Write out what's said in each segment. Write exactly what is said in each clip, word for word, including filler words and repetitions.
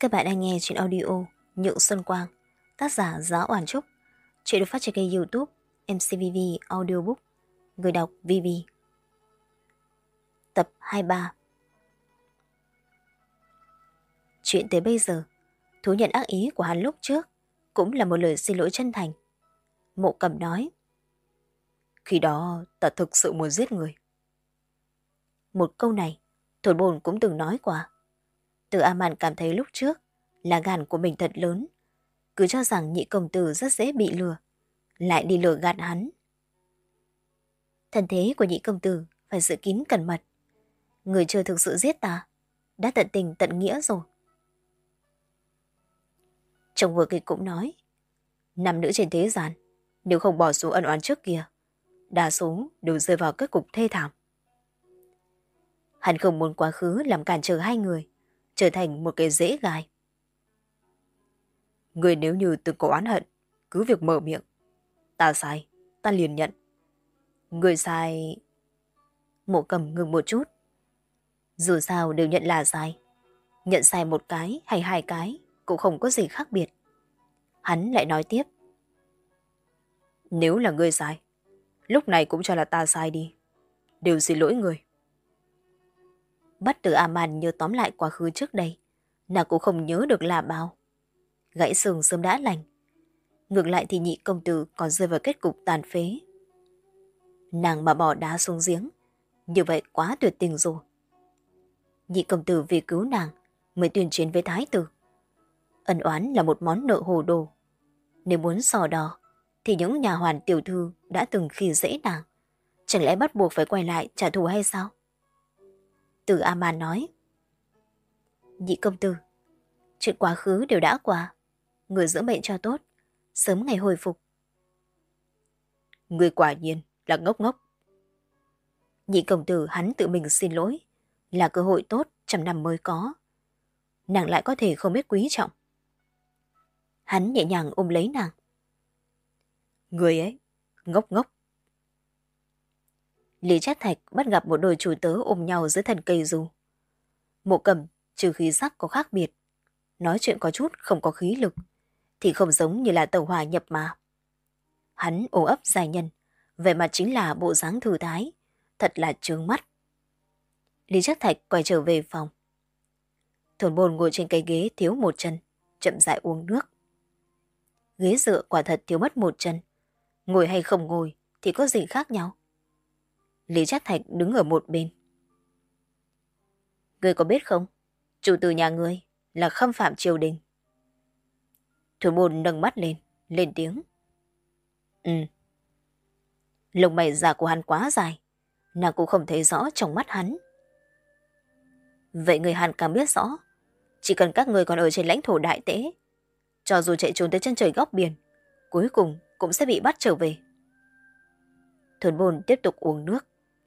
Các bạn đang nghe chuyện audio Nhượng Xuân Quang, tác giả Giá Oản Trúc. Chuyện được phát trên kênh YouTube em xê vê vê Audiobook. Người đọc vê vê. Tập hai mươi ba. Chuyện tới bây giờ, thú nhận ác ý của hắn lúc trước cũng là một lời xin lỗi chân thành. Mộ Cầm nói: Khi đó ta thực sự muốn giết người. Một câu này Thổn Bồn cũng từng nói qua. Từ A Mạn cảm thấy lúc trước là gan của mình thật lớn, cứ cho rằng nhị công tử rất dễ bị lừa, lại đi lừa gạt hắn. Thân thế của nhị công tử phải giữ kín cẩn mật. Người chưa thực sự giết ta đã tận tình tận nghĩa rồi. Trong vở kịch cũng nói, nam nữ trên thế gian nếu không bỏ xuống ân oán trước kia, đa số đều rơi vào kết cục thê thảm. Hắn không muốn quá khứ làm cản trở hai người trở thành một cái rễ gai. Người nếu như từng có oán hận, cứ việc mở miệng. Ta sai, ta liền nhận. Người sai... Mộ Cầm ngừng một chút. Dù sao đều nhận là sai. Nhận sai một cái hay hai cái cũng không có gì khác biệt. Hắn lại nói tiếp: Nếu là người sai, lúc này cũng cho là ta sai đi. Đều xin lỗi người. Bắt từ A Mạn nhớ tóm lại quá khứ trước đây, nàng cũng không nhớ được là bao. Gãy xương sớm đã lành. Ngược lại thì nhị công tử còn rơi vào kết cục tàn phế. Nàng mà bỏ đá xuống giếng, như vậy quá tuyệt tình rồi. Nhị công tử vì cứu nàng mới tuyên chiến với thái tử. Ân oán là một món nợ hồ đồ. Nếu muốn sò đỏ thì những nhà hoàn tiểu thư đã từng khi dễ nàng, chẳng lẽ bắt buộc phải quay lại trả thù hay sao? Từ A Mạn nói: Nhị công tử, chuyện quá khứ đều đã qua, người dưỡng bệnh cho tốt, sớm ngày hồi phục. Người quả nhiên là ngốc ngốc. Nhị công tử hắn tự mình xin lỗi là cơ hội tốt trăm năm mới có. Nàng lại có thể không biết quý trọng. Hắn nhẹ nhàng ôm lấy nàng. Người ấy, ngốc ngốc. Lý Trác Thạch bắt gặp một đôi chủ tớ ôm nhau dưới thân cây dù. Mộ Cầm trừ khí sắc có khác biệt, nói chuyện có chút không có khí lực, thì không giống như là tàu hỏa nhập mà. Hắn ôm ấp giai nhân, về mặt chính là bộ dáng thư thái, thật là chướng mắt. Lý Trác Thạch quay trở về phòng. Thổn Bồn ngồi trên cái ghế thiếu một chân, chậm rãi uống nước. Ghế dựa quả thật thiếu mất một chân, ngồi hay không ngồi thì có gì khác nhau. Lý Trác Thạch đứng ở một bên. Ngươi có biết không, chủ tử nhà ngươi là khâm phạm triều đình. Thổn Bồn nâng mắt lên, lên tiếng. Ừ. Lông mày già của hắn quá dài, nàng cũng không thấy rõ trong mắt hắn. Vậy người Hàn càng biết rõ, chỉ cần các người còn ở trên lãnh thổ đại tế, cho dù chạy trốn tới chân trời góc biển, cuối cùng cũng sẽ bị bắt trở về. Thổn Bồn tiếp tục uống nước.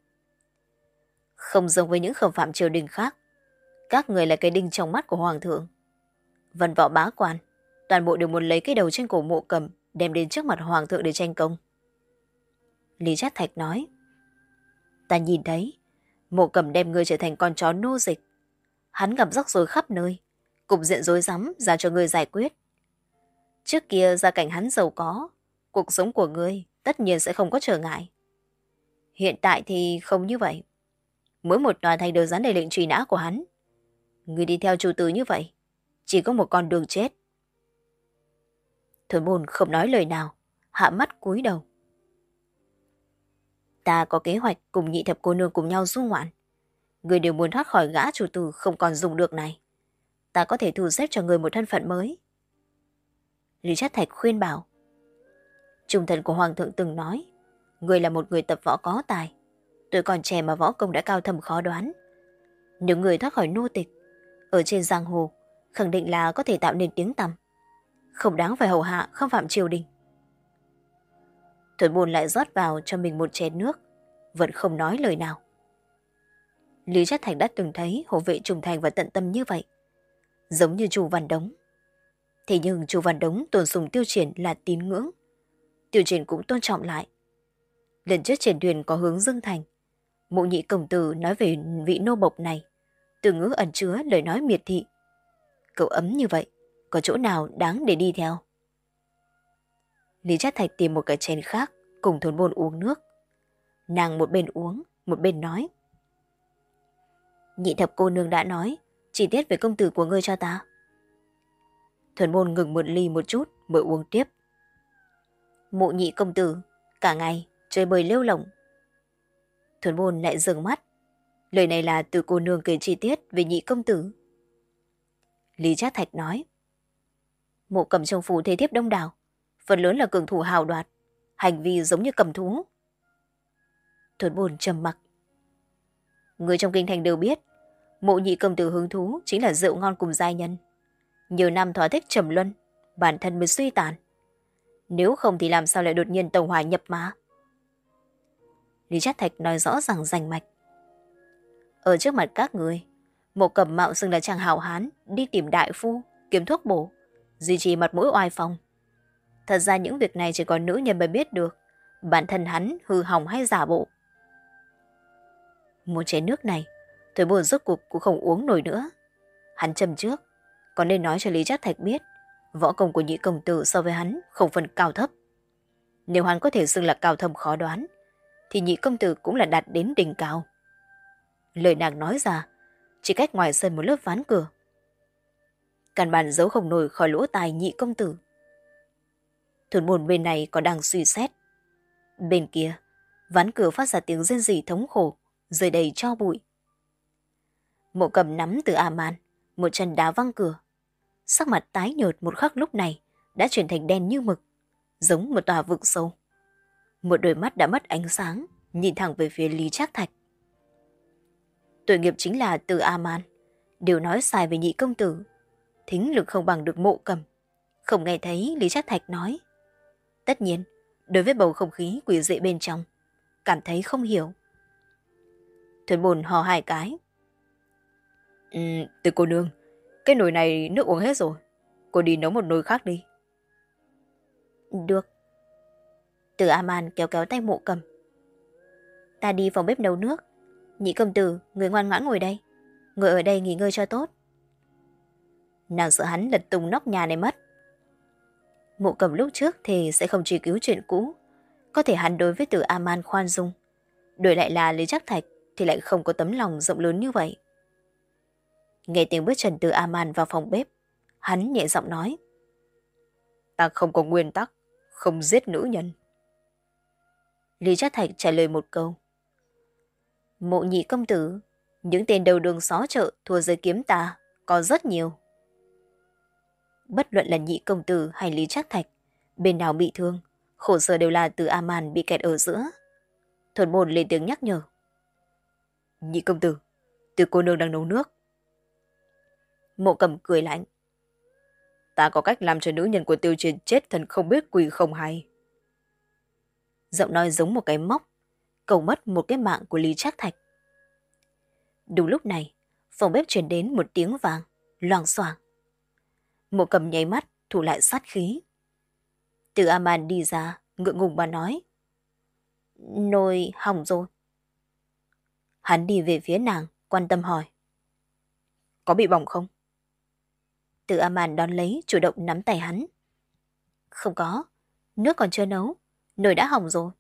Không giống với những khâm phạm triều đình khác, các người là cái đinh trong mắt của hoàng thượng. Văn võ bá quan, toàn bộ đều muốn lấy cái đầu trên cổ Mộ Cầm đem đến trước mặt hoàng thượng để tranh công. Lý Trác Thạch nói: Ta nhìn thấy Mộ Cầm đem ngươi trở thành con chó nô dịch. Hắn gặp rắc rối khắp nơi, cục diện rối rắm ra cho ngươi giải quyết. Trước kia gia cảnh hắn giàu có, cuộc sống của ngươi tất nhiên sẽ không có trở ngại. Hiện tại thì không như vậy. Mỗi một tòa thành đều dán đầy lệnh truy nã của hắn. Ngươi đi theo chủ tử như vậy, chỉ có một con đường chết. Thổn Bồn không nói lời nào, hạ mắt cúi đầu. Ta có kế hoạch cùng nhị thập cô nương cùng nhau du ngoạn. Người đều muốn thoát khỏi gã chủ tử không còn dùng được này. Ta có thể thu xếp cho người một thân phận mới. Lý Trác Thạch khuyên bảo. Trung thần của hoàng thượng từng nói, người là một người tập võ có tài. Tuổi còn trẻ mà võ công đã cao thâm khó đoán. Nếu người thoát khỏi nô tịch, ở trên giang hồ, khẳng định là có thể tạo nên tiếng tăm. Không đáng phải hầu hạ không phạm triều đình. Thổn Bồn lại rót vào cho mình một chén nước, vẫn không nói lời nào. Lý Trác Thạch đã từng thấy hộ vệ trung thành và tận tâm như vậy, giống như Chu Văn Đống. Thế nhưng Chu Văn Đống tôn sùng Tiêu Triển là tín ngưỡng, Tiêu Triển cũng tôn trọng lại. Lần trước trên thuyền có hướng Dương Thành, Mộ nhị công tử nói về vị nô bộc này, từ ngữ ẩn chứa lời nói miệt thị. Cậu ấm như vậy, có chỗ nào đáng để đi theo? Lý Trác Thạch tìm một cái chén khác, cùng Thốn Bồn uống nước. Nàng một bên uống, một bên nói. Nhị thập cô nương đã nói, chi tiết về công tử của ngươi cho ta. Thuần Bồn ngừng một ly một chút mới uống tiếp. Mộ nhị công tử, cả ngày chơi bời lêu lỏng. Thuần Bồn lại dừng mắt. Lời này là từ cô nương kể chi tiết về nhị công tử. Lý Trác Thạch nói. Mộ Cầm trong phủ thế thiếp đông đảo, phần lớn là cường thủ hào đoạt, hành vi giống như cầm thú. Thuần Bồn trầm mặc. Người trong kinh thành đều biết, mộ nhị công tử hứng thú chính là rượu ngon cùng giai nhân. Nhiều năm thỏa thích trầm luân, bản thân mới suy tàn. Nếu không thì làm sao lại đột nhiên tàu hỏa nhập mã? Lý Trác Thạch nói rõ ràng rành mạch. Ở trước mặt các người, Mộ Cầm mạo xưng là chàng hào hán đi tìm đại phu, kiếm thuốc bổ, duy trì mặt mũi oai phong. Thật ra những việc này chỉ có nữ nhân mới biết được, bản thân hắn hư hỏng hay giả bộ. Một chén nước này, Thuần Bồn rốt cuộc cũng không uống nổi nữa. Hắn châm trước, còn nên nói cho Lý Trác Thạch biết, võ công của nhị công tử so với hắn không phân cao thấp. Nếu hắn có thể xưng là cao thâm khó đoán, thì nhị công tử cũng là đạt đến đỉnh cao. Lời nàng nói ra, chỉ cách ngoài sân một lớp ván cửa. Căn bản giấu không nổi khỏi lỗ tai nhị công tử. Thuần Bồn bên này còn đang suy xét. Bên kia, ván cửa phát ra tiếng rên rỉ thống khổ, rơi đầy tro bụi. Mộ Cầm nắm từ A-man, một chân đá văng cửa. Sắc mặt tái nhợt một khắc lúc này đã chuyển thành đen như mực, giống một tòa vực sâu. Một đôi mắt đã mất ánh sáng, nhìn thẳng về phía Lý Trác Thạch. Tội nghiệp chính là từ A-man, đều nói sai về nhị công tử. Thính lực không bằng được Mộ Cầm, không nghe thấy Lý Trác Thạch nói. Tất nhiên, đối với bầu không khí quỷ dị bên trong, cảm thấy không hiểu. Thuần Bồn hò hai cái. Ừ, từ cô nương, cái nồi này nước uống hết rồi. Cô đi nấu một nồi khác đi. Được. Từ A-man kéo kéo tay Mộ Cầm. Ta đi phòng bếp nấu nước. Nhị công tử, người ngoan ngoãn ngồi đây. Ngồi ở đây nghỉ ngơi cho tốt. Nàng sợ hắn lật tung nóc nhà này mất. Mộ Cầm lúc trước thì sẽ không truy cứu chuyện cũ. Có thể hắn đối với Từ A-man khoan dung. Đổi lại là Lý Trác Thạch thì lại không có tấm lòng rộng lớn như vậy. Nghe tiếng bước chân Từ A-man vào phòng bếp, hắn nhẹ giọng nói. Ta không có nguyên tắc, không giết nữ nhân. Lý Trác Thạch trả lời một câu. Mộ nhị công tử, những tên đầu đường xó chợ thua dưới kiếm ta có rất nhiều. Bất luận là nhị công tử hay Lý Trác Thạch, bên nào bị thương, khổ sở đều là Từ A-man bị kẹt ở giữa. Thuần Bồn lên tiếng nhắc nhở. Nhị công tử, Từ cô nương đang nấu nước. Mộ Cầm cười lạnh. Ta có cách làm cho nữ nhân của Tiêu Chiến chết thần không biết quỷ không hay. Giọng nói giống một cái móc, cầu mất một cái mạng của Lý Trác Thạch. Đúng lúc này, phòng bếp truyền đến một tiếng vàng, loảng xoảng. Mộ Cầm nháy mắt, thủ lại sát khí. Từ A-man đi ra, ngượng ngùng mà nói. Nồi hỏng rồi. Hắn đi về phía nàng, quan tâm hỏi. Có bị bỏng không? Từ A-man đón lấy, chủ động nắm tay hắn. Không có, nước còn chưa nấu, nồi đã hỏng rồi.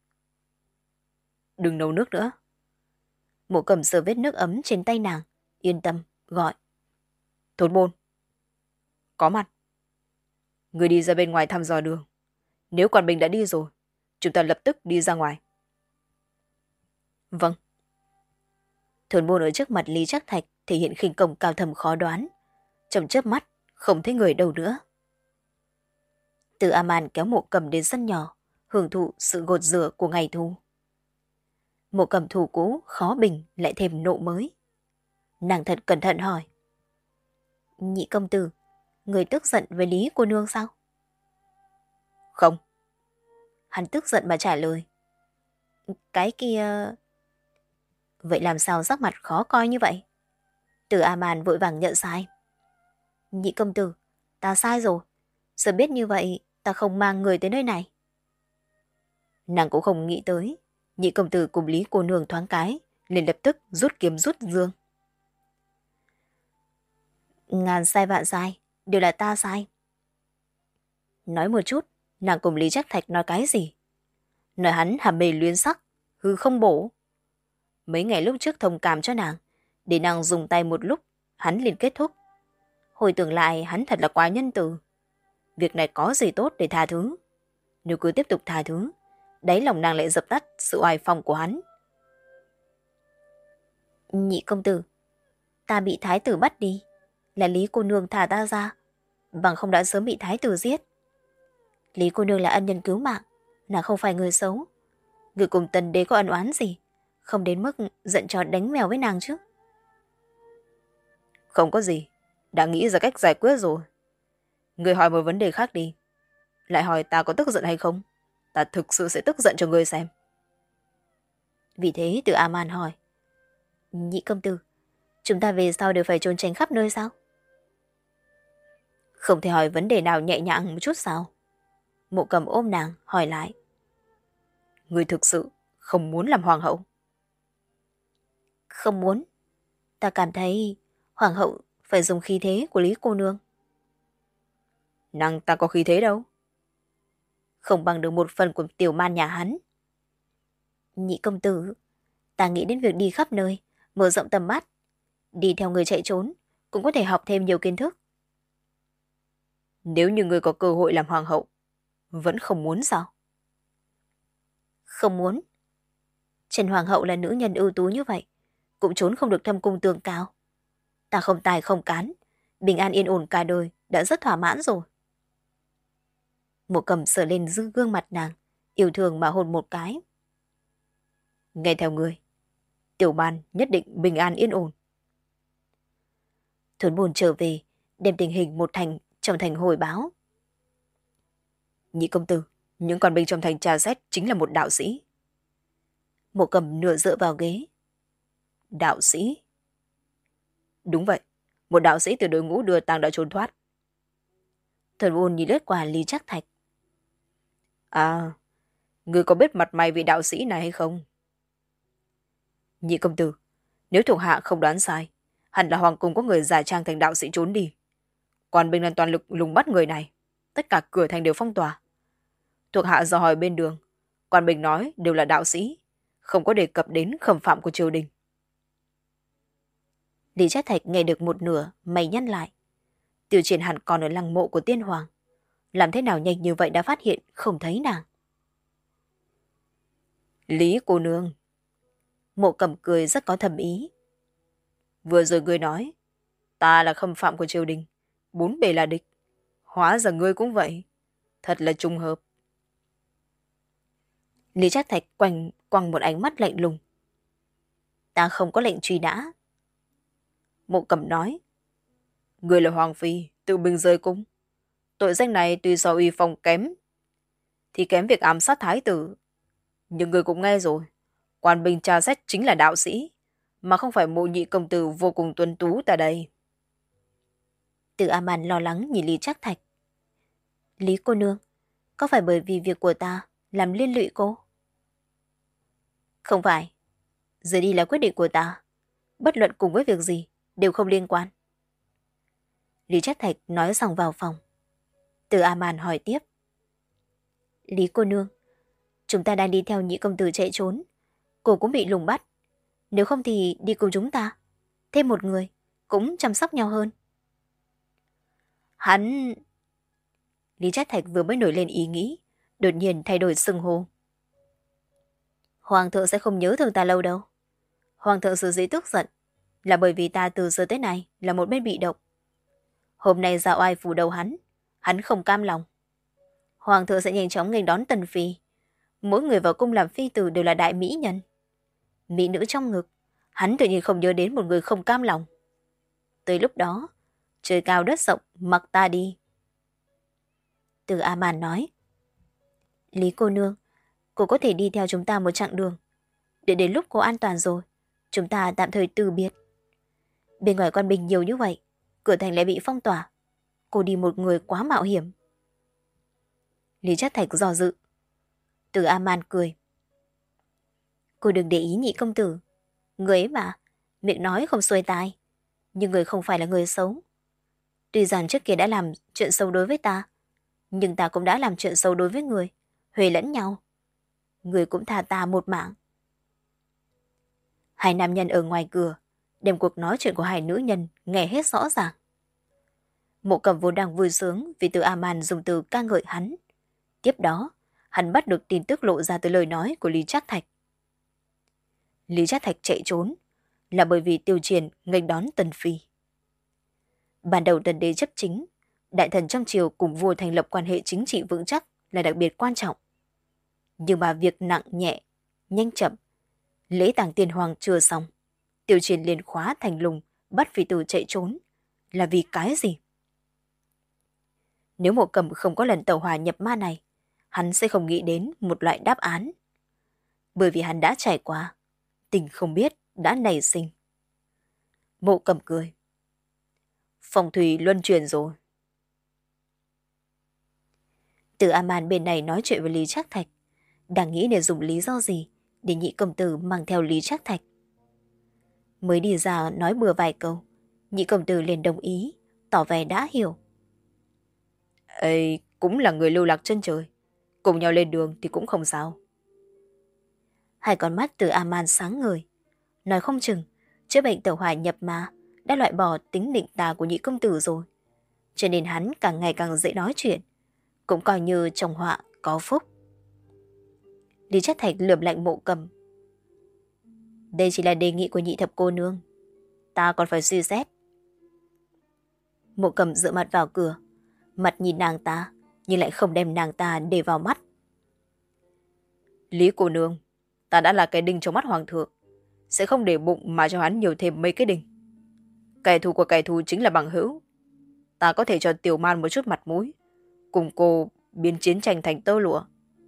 Đừng nấu nước nữa. Mộ Cầm sờ vết nước ấm trên tay nàng, yên tâm, gọi. Thốn Bồn. Có mặt. Người đi ra bên ngoài thăm dò đường. Nếu Quản Bình đã đi rồi, chúng ta lập tức đi ra ngoài. Vâng. Thốn Bồn ở trước mặt Lý Trác Thạch thể hiện khinh công cao thầm khó đoán. Trong chớp mắt, không thấy người đâu nữa. Từ A-man kéo Mộ Cầm đến sân nhỏ, hưởng thụ sự gột rửa của ngày thu. Mộ Cầm thù cũ, khó bình, lại thêm nộ mới. Nàng thật cẩn thận hỏi. Nhị công tử, người tức giận với Lý cô nương sao? Không. Hắn tức giận mà trả lời. Cái kia... Vậy làm sao sắc mặt khó coi như vậy? Từ A-man vội vàng nhận sai. Nhị công tử, ta sai rồi. Giờ biết như vậy, ta không mang người tới nơi này. Nàng cũng không nghĩ tới. Nhị công tử cùng Lý cô nương thoáng cái, liền lập tức rút kiếm rút dương. Ngàn sai vạn sai, đều là ta sai. Nói một chút, nàng cùng Lý Trác Thạch nói cái gì? Nói hắn hàm mê luyến sắc, hư không bổ. Mấy ngày lúc trước thông cảm cho nàng, để nàng dùng tay một lúc, hắn liền kết thúc. Hồi tưởng lại hắn thật là quá nhân từ. Việc này có gì tốt để tha thứ? Nếu cứ tiếp tục tha thứ, đáy lòng nàng lại dập tắt sự oai phong của hắn. Nhị công tử, ta bị thái tử bắt đi, là Lý cô nương thả ta ra, bằng không đã sớm bị thái tử giết. Lý cô nương là ân nhân cứu mạng, nàng không phải người xấu. Người cùng tần đế có ân oán gì, không đến mức giận chó đánh mèo với nàng chứ. Không có gì, đã nghĩ ra cách giải quyết rồi. Người hỏi một vấn đề khác đi. Lại hỏi ta có tức giận hay không? Ta thực sự sẽ tức giận cho người xem. Vì thế Từ A Man hỏi, nhị công tử, chúng ta về sau đều phải trốn tránh khắp nơi sao? Không thể hỏi vấn đề nào nhẹ nhàng một chút sao? Mộ Cầm ôm nàng hỏi lại, người thực sự không muốn làm hoàng hậu? Không muốn. Ta cảm thấy hoàng hậu phải dùng khí thế của Lý cô nương. Nàng ta có khí thế đâu. Không bằng được một phần của tiểu man nhà hắn. Nhị công tử, ta nghĩ đến việc đi khắp nơi, mở rộng tầm mắt. Đi theo người chạy trốn, cũng có thể học thêm nhiều kiến thức. Nếu như người có cơ hội làm hoàng hậu, vẫn không muốn sao? Không muốn. Trần hoàng hậu là nữ nhân ưu tú như vậy, cũng trốn không được thâm cung tường cao. Ta không tài không cán, bình an yên ổn cả đời, đã rất thỏa mãn rồi. Mộ Cầm sờ lên giữ gương mặt nàng, yêu thương mà hôn một cái. Nghe theo người, tiểu man nhất định bình an yên ổn. Thuấn Bồn trở về, đem tình hình một thành trong thành hồi báo. Nhị công tử, những con binh trong thành tra xét chính là một đạo sĩ. Mộ Cầm nửa dựa vào ghế. Đạo sĩ? Đúng vậy, một đạo sĩ từ đội ngũ đưa tang đã trốn thoát. Thuấn Bồn nhìn lướt qua Lý Trác Thạch. À, người có biết mặt mày vị đạo sĩ này hay không? Nhị công tử, nếu thuộc hạ không đoán sai, hẳn là hoàng cung có người giả trang thành đạo sĩ trốn đi. Quan binh đang toàn lực lùng bắt người này, tất cả cửa thành đều phong tỏa. Thuộc hạ dò hỏi bên đường, quan binh nói đều là đạo sĩ, không có đề cập đến khâm phạm của triều đình. Lý Trác Thạch nghe được một nửa, mày nhăn lại. Tiêu Triển hẳn còn ở lăng mộ của tiên hoàng, làm thế nào nhanh như vậy đã phát hiện không thấy nàng? Lý cô nương. Mộ Cầm cười rất có thầm ý. Vừa rồi ngươi nói, ta là khâm phạm của triều đình, bốn bề là địch. Hóa ra ngươi cũng vậy. Thật là trùng hợp. Lý Trác Thạch quanh quăng một ánh mắt lạnh lùng. Ta không có lệnh truy nã. Mộ Cầm nói, ngươi là hoàng phi, tự mình rơi cung. Tội danh này tuy so uy phong kém, thì kém việc ám sát thái tử. Nhưng ngươi cũng nghe rồi, quan binh tra xét chính là đạo sĩ, mà không phải mộ nhị công tử vô cùng tuấn tú tại đây. Từ A Man lo lắng nhìn Lý Trác Thạch. Lý cô nương, có phải bởi vì việc của ta làm liên lụy cô? Không phải. Giờ đi là quyết định của ta. Bất luận cùng với việc gì, đều không liên quan. Lý Trác Thạch nói xong vào phòng. Từ A Man hỏi tiếp. Lý cô nương, chúng ta đang đi theo nhị công tử chạy trốn. Cô cũng bị lùng bắt. Nếu không thì đi cùng chúng ta. Thêm một người, cũng chăm sóc nhau hơn. Hắn... Lý Trác Thạch vừa mới nổi lên ý nghĩ, đột nhiên thay đổi xưng hô. Hoàng thượng sẽ không nhớ thương ta lâu đâu. Hoàng thượng sở dĩ tức giận là bởi vì ta từ xưa tới nay là một bên bị động. Hôm nay ra oai phủ đầu hắn, hắn không cam lòng. Hoàng thượng sẽ nhanh chóng nghênh đón tần phi. Mỗi người vào cung làm phi tử đều là đại mỹ nhân. Mỹ nữ trong ngực, hắn tự nhiên không nhớ đến một người không cam lòng. Tới lúc đó, trời cao đất rộng, mặc ta đi. Từ A Man nói. Lý cô nương, cô có thể đi theo chúng ta một chặng đường. Để đến lúc cô an toàn rồi, chúng ta tạm thời từ biệt. Bên ngoài quan binh nhiều như vậy, cửa thành lại bị phong tỏa. Cô đi một người quá mạo hiểm. Lý Trác Thạch do dự. Từ A Man cười. Cô đừng để ý nhị công tử. Người ấy mà, miệng nói không xuôi tai. Nhưng người không phải là người xấu. Tuy rằng trước kia đã làm chuyện xấu đối với ta, nhưng ta cũng đã làm chuyện xấu đối với người, huề lẫn nhau. Người cũng tha ta một mạng. Hai nam nhân ở ngoài cửa, đem cuộc nói chuyện của hai nữ nhân nghe hết rõ ràng. Mộ Cầm vốn đang vui sướng vì Từ A Man dùng từ ca ngợi hắn. Tiếp đó, hắn bắt được tin tức lộ ra từ lời nói của Lý Trác Thạch. Lý Trác Thạch chạy trốn là bởi vì Tiêu Triền nghênh đón Tần Phi. Ban đầu Tần đế chấp chính, đại thần trong triều cùng vua thành lập quan hệ chính trị vững chắc là đặc biệt quan trọng. Nhưng mà việc nặng nhẹ, nhanh chậm, lễ tàng tiên hoàng chưa xong, Tiêu Triền liền khóa thành lùng bắt phi tử chạy trốn. Là vì cái gì? Nếu Mộ Cầm không có lần tẩu hỏa nhập ma này, hắn sẽ không nghĩ đến một loại đáp án. Bởi vì hắn đã trải qua, tình không biết đã nảy sinh. Mộ Cầm cười. Phong thủy luân chuyển rồi. Từ A Man bên này nói chuyện với Lý Trác Thạch, đang nghĩ để dùng lý do gì để nhị công tử mang theo Lý Trác Thạch. Mới đi ra nói bừa vài câu, nhị công tử liền đồng ý, tỏ vẻ đã hiểu. Ê, cũng là người lưu lạc chân trời, cùng nhau lên đường thì cũng không sao. Hai con mắt Từ A Man sáng ngời, nói không chừng chữa bệnh tẩu hỏa nhập ma đã loại bỏ tính định tà của nhị công tử rồi, cho nên hắn càng ngày càng dễ nói chuyện, cũng coi như trong họa có phúc. Lý Trác Thạch lườm lạnh Mộ Cầm. Đây chỉ là đề nghị của nhị thập cô nương, ta còn phải suy xét. Mộ Cầm dựa mặt vào cửa, mặt nhìn nàng ta nhưng lại không đem nàng ta để vào mắt. Lý cô nương, ta đã là cái đinh trong mắt hoàng thượng, sẽ không để bụng mà cho hắn nhiều thêm mấy cái đinh. Kẻ thù của kẻ thù chính là bằng hữu. Ta có thể cho Tiểu Man một chút mặt mũi, cùng cô biến chiến tranh thành tơ lụa.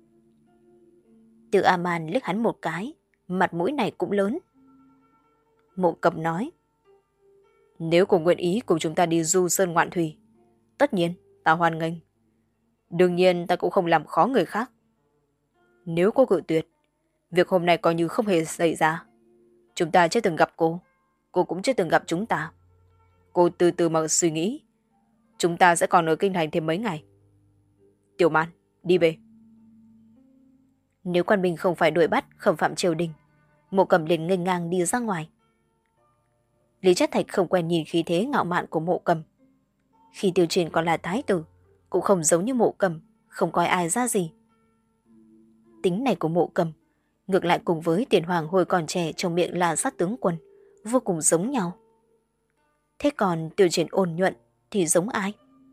Từ A Man liếc hắn một cái, mặt mũi này cũng lớn. Mộ Cầm nói. Nếu cô nguyện ý cùng chúng ta đi du sơn ngoạn thủy, tất nhiên ta hoan nghênh. Đương nhiên ta cũng không làm khó người khác. Nếu cô cự tuyệt, việc hôm nay coi như không hề xảy ra. Chúng ta chưa từng gặp cô, cô cũng chưa từng gặp chúng ta. Cô từ từ mà suy nghĩ. Chúng ta sẽ còn ở kinh thành thêm mấy ngày. Tiểu Man, đi về. Nếu quan binh không phải đuổi bắt khâm phạm triều đình, Mộ Cầm liền nghênh ngang đi ra ngoài. Lý Trác Thạch không quen nhìn khí thế ngạo mạn của Mộ Cầm. Khi Tiêu Triền còn là thái tử, cũng không giống như Mộ Cầm, không coi ai ra gì. Tính này của Mộ Cầm ngược lại cùng với Tiền Hoàng hồi còn trẻ trong miệng là sát tướng quân, vô cùng giống nhau. Thế còn Tiêu Triền ôn nhuận thì giống ai?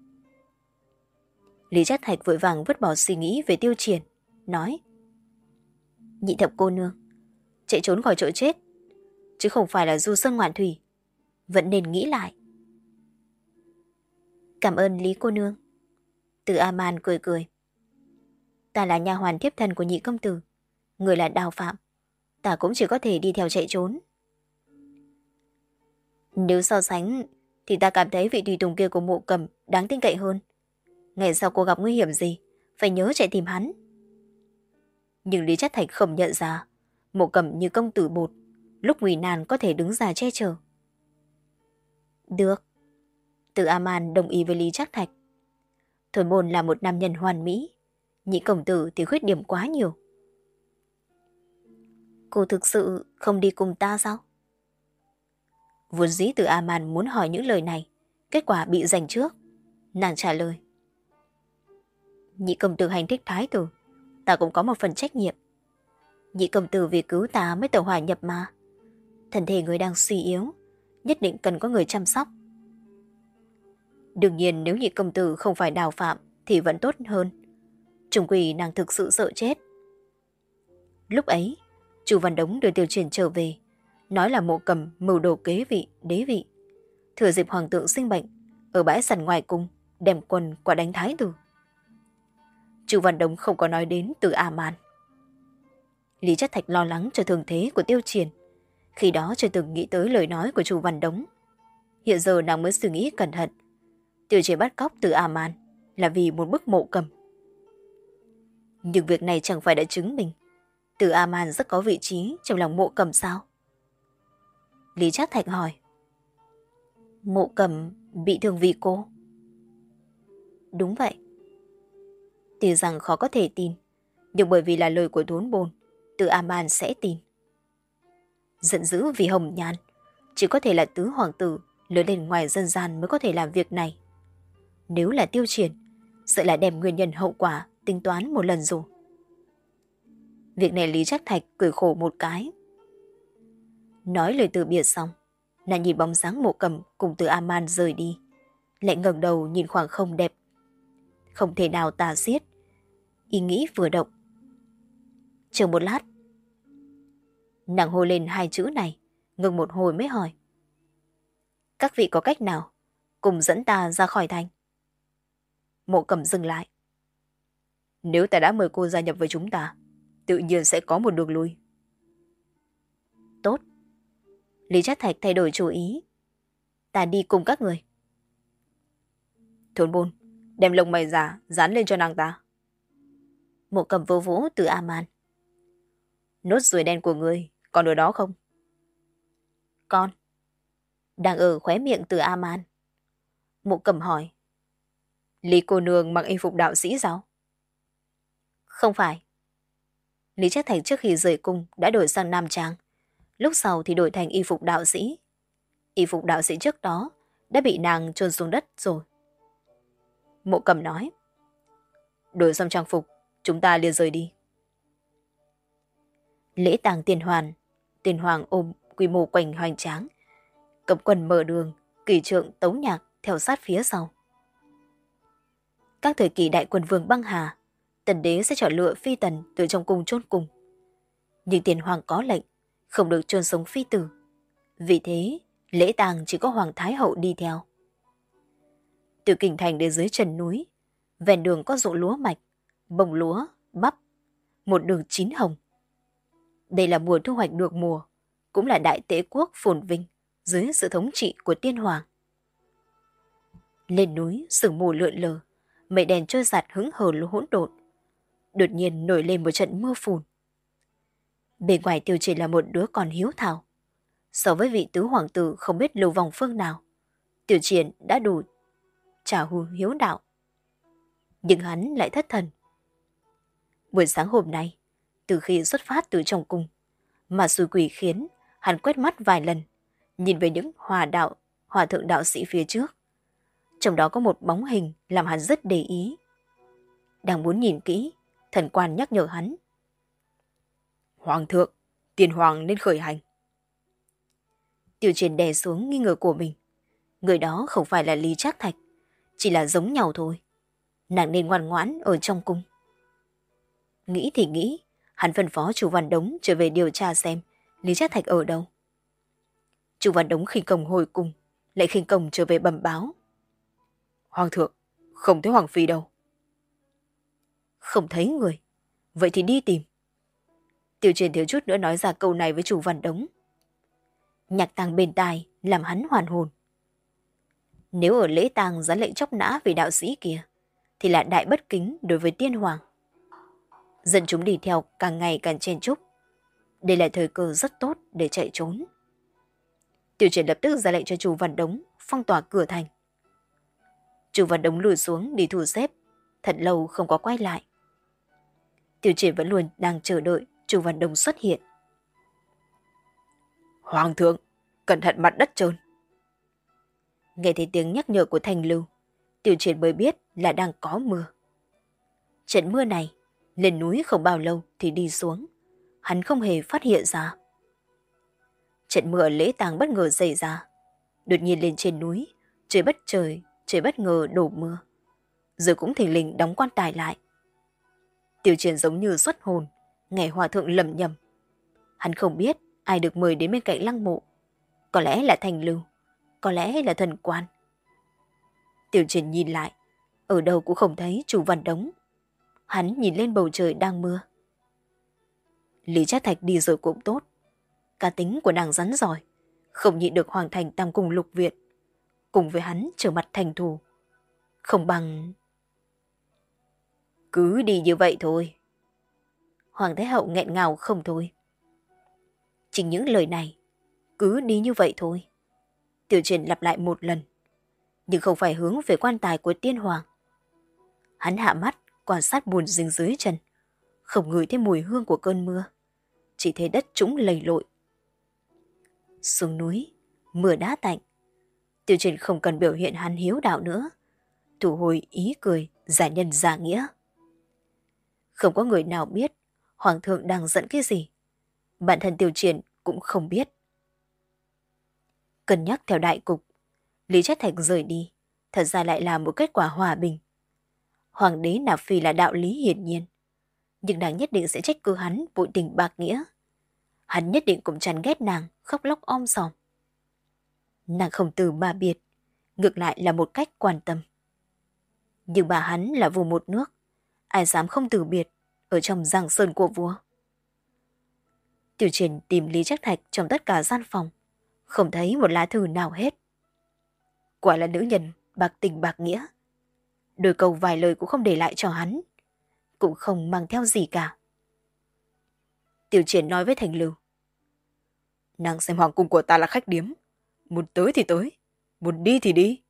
Lý Trác Thạch vội vàng vứt bỏ suy nghĩ về Tiêu Triền, nói: Nhị thập cô nương, chạy trốn khỏi chỗ chết, chứ không phải là du sơn ngoạn thủy, vẫn nên nghĩ lại. Cảm ơn Lý cô nương. Từ A Man cười cười. Ta là nha hoàn thiếp thân của nhị công tử, người là Đào Phạm, ta cũng chỉ có thể đi theo chạy trốn. Nếu so sánh thì ta cảm thấy vị tùy tùng kia của Mộ Cầm đáng tin cậy hơn. Ngày sau cô gặp nguy hiểm gì, phải nhớ chạy tìm hắn. Nhưng Lý Trác Thạch không nhận ra Mộ Cầm như công tử bột, lúc nguy nan có thể đứng ra che chở. Được. Từ A Man đồng ý với Lý Trác Thạch. Thôi Môn là một nam nhân hoàn mỹ, nhị công tử thì khuyết điểm quá nhiều. Cô thực sự không đi cùng ta sao? Vốn dĩ Từ A Man muốn hỏi những lời này, kết quả bị giành trước. Nàng trả lời: Nhị công tử hành thích thái tử, ta cũng có một phần trách nhiệm. Nhị công tử vì cứu ta mới tẩu hỏa nhập ma, thân thể người đang suy yếu, nhất định cần có người chăm sóc. Đương nhiên nếu nhị công tử không phải Đào Phạm thì vẫn tốt hơn. Trùng quỷ nàng thực sự sợ chết. Lúc ấy, Chu Văn Đống đưa Tiêu Triền trở về, nói là Mộ Cầm mưu đồ kế vị, đế vị. Thừa dịp hoàng thượng sinh bệnh, ở bãi sảnh ngoài cung, đem quân qua đánh thái tử. Chu Văn Đống không có nói đến Từ A Man. Lý Trác Thạch lo lắng cho thương thế của Tiêu Triền, khi đó chưa từng nghĩ tới lời nói của Chu Văn Đống. Hiện giờ nàng mới suy nghĩ cẩn thận. Tiêu Triền bắt cóc Từ A Man là vì một bức Mộ Cầm. Nhưng việc này chẳng phải đã chứng minh Từ A Man rất có vị trí trong lòng Mộ Cầm sao? Lý Trác Thạch hỏi. Mộ Cầm bị thương vì cô, Đúng vậy. Tuy rằng khó có thể tin, nhưng bởi vì là lời của Thốn Bồn, Từ A Man sẽ tin. Giận dữ vì Hồng Nhan, chỉ có thể là tứ hoàng tử lớn lên ngoài dân gian mới có thể làm việc này. Nếu là Tiêu Triển, sợ là đem nguyên nhân hậu quả tính toán một lần rồi. Việc này Lý Trác Thạch cười khổ một cái. Nói lời từ biệt xong, nàng nhìn bóng dáng Mộ Cầm cùng Từ A Man rời đi, lại ngẩng đầu nhìn khoảng không đẹp. Không thể nào tả xiết, ý nghĩ vừa động. Chờ một lát, nàng hô lên hai chữ này, ngừng một hồi mới hỏi. Các vị có cách nào cùng dẫn ta ra khỏi thành? Mộ Cầm dừng lại. Nếu ta đã mời cô gia nhập với chúng ta, tự nhiên sẽ có một đường lui. Tốt. Lý Trác Thạch thay đổi chủ ý. Ta đi cùng các người. Thốn Bôn, đem lông mày giả dán lên cho nàng ta. Mộ Cầm vô vỗ Từ A Man. Nốt ruồi đen của ngươi còn ở đó không? Con. Đang ở khóe miệng Từ A Man. Mộ Cầm hỏi. Lý cô nương mặc y phục đạo sĩ sao? Không phải. Lý Trác Thạch trước khi rời cung đã đổi sang nam trang, lúc sau thì đổi thành y phục đạo sĩ. Y phục đạo sĩ trước đó đã bị nàng chôn xuống đất rồi. Mộ Cầm nói. Đổi xong trang phục, chúng ta liền rời đi. Lễ tang tiền hoàn, tiền hoàng ôm quy mô quanh hoành tráng, cầm quân mở đường, kỷ trượng tấu nhạc theo sát phía sau. Các thời kỳ đại quân vương băng hà, tần đế sẽ chọn lựa phi tần từ trong cung chôn cùng. Nhưng tiền hoàng có lệnh không được chôn sống phi tử, vì thế lễ tang chỉ có hoàng thái hậu đi theo. Từ kinh thành đến dưới chân núi, ven đường có ruộng lúa mạch, bông lúa, bắp, một đường chín hồng. Đây là mùa thu hoạch được mùa, cũng là đại tế quốc phồn vinh dưới sự thống trị của tiên hoàng. Lên núi sương mù lượn lờ, mây đèn trôi giạt hứng hờ hỗn độn. Đột nhiên nổi lên một trận mưa phùn. Bên ngoài Tiêu Triển là một đứa con hiếu thảo. So với vị tứ hoàng tử không biết lưu vòng phương nào, Tiêu Triển đã đủ trả hù hiếu đạo. Nhưng hắn lại thất thần. Buổi sáng hôm nay, từ khi xuất phát từ trong cung, mà xui quỷ khiến hắn quét mắt vài lần, nhìn về những hòa đạo, hòa thượng đạo sĩ phía trước. Trong đó có một bóng hình làm hắn rất để ý. Đang muốn nhìn kỹ, thần quan nhắc nhở hắn. Hoàng thượng, tiền hoàng nên khởi hành. Tiêu Triển đè xuống nghi ngờ của mình. Người đó không phải là Lý Trác Thạch, chỉ là giống nhau thôi. Nàng nên ngoan ngoãn ở trong cung. Nghĩ thì nghĩ, hắn phân phó Chu Văn Đống trở về điều tra xem Lý Trác Thạch ở đâu. Chu Văn Đống khinh công hồi cung, lại khinh công trở về bẩm báo. Hoàng thượng, không thấy Hoàng phi đâu. Không thấy người, vậy thì đi tìm. Tiêu Triển thiếu chút nữa nói ra câu này với Chu Văn Đống. Nhạc tang bên tai làm hắn hoàn hồn. Nếu ở lễ tang gián lệnh chóc nã về đạo sĩ kia, thì là đại bất kính đối với tiên hoàng. Dân chúng đi theo càng ngày càng chen chúc. Đây là thời cơ rất tốt để chạy trốn. Tiêu Triển lập tức ra lệnh cho Chu Văn Đống phong tỏa cửa thành. Chu Văn Đống lùi xuống đi thu xếp, thật lâu không có quay lại. Tiêu Triển vẫn luôn đang chờ đợi Chu Văn Đống xuất hiện. Hoàng thượng, cẩn thận mặt đất trơn. Nghe thấy tiếng nhắc nhở của Thành Lưu, Tiêu Triển mới biết là đang có mưa. Trận mưa này, lên núi không bao lâu thì đi xuống. Hắn không hề phát hiện ra. Trận mưa ở lễ tang bất ngờ xảy ra. Đột nhiên lên trên núi, trời bất trời, trời bất ngờ đổ mưa. Rồi cũng thình lình đóng quan tài lại. Tiêu Triển giống như xuất hồn, nghe hòa thượng lẩm nhẩm. Hắn không biết ai được mời đến bên cạnh lăng mộ. Có lẽ là Thành Lưu, có lẽ là thần quan. Tiêu Triển nhìn lại, ở đâu cũng không thấy Chu Văn Đống. Hắn nhìn lên bầu trời đang mưa. Lý Trác Thạch đi rồi cũng tốt. Cá tính của nàng rắn giỏi, không nhịn được hoàng thành tam cung lục viện, cùng với hắn trở mặt thành thù. Không bằng... Cứ đi như vậy thôi. Hoàng Thái Hậu nghẹn ngào không thôi. Chính những lời này, cứ đi như vậy thôi. Tiêu Triển lặp lại một lần, nhưng không phải hướng về quan tài của tiên hoàng. Hắn hạ mắt, quan sát bùn dính dưới chân. Không ngửi thấy mùi hương của cơn mưa. Chỉ thấy đất trũng lầy lội. Xuống núi, mưa đã tạnh. Tiêu Chiến không cần biểu hiện hắn hiếu đạo nữa. Thu hồi ý cười, giả nhân giả nghĩa. Không có người nào biết Hoàng thượng đang giận cái gì. Bản thân Tiêu Chiến cũng không biết. Cân nhắc theo đại cục, Lý Trác Thạch rời đi, thật ra lại là một kết quả hòa bình. Hoàng đế nạp phi là đạo lý hiển nhiên, nhưng nàng nhất định sẽ trách cứ hắn vội tình bạc nghĩa. Hắn nhất định cũng chán ghét nàng khóc lóc om sòm. Nàng không từ mà biệt, ngược lại là một cách quan tâm. Nhưng bà hắn là vua một nước, ai dám không từ biệt ở trong giang sơn của vua. Tiểu Triển tìm Lý Trác Thạch trong tất cả gian phòng, không thấy một lá thư nào hết. Quả là nữ nhân bạc tình bạc nghĩa. Đôi câu vài lời cũng không để lại cho hắn, cũng không mang theo gì cả. Tiểu Triển nói với Thành Lưu: nàng xem hoàng cung của ta là khách điếm, muốn tới thì tới, muốn đi thì đi.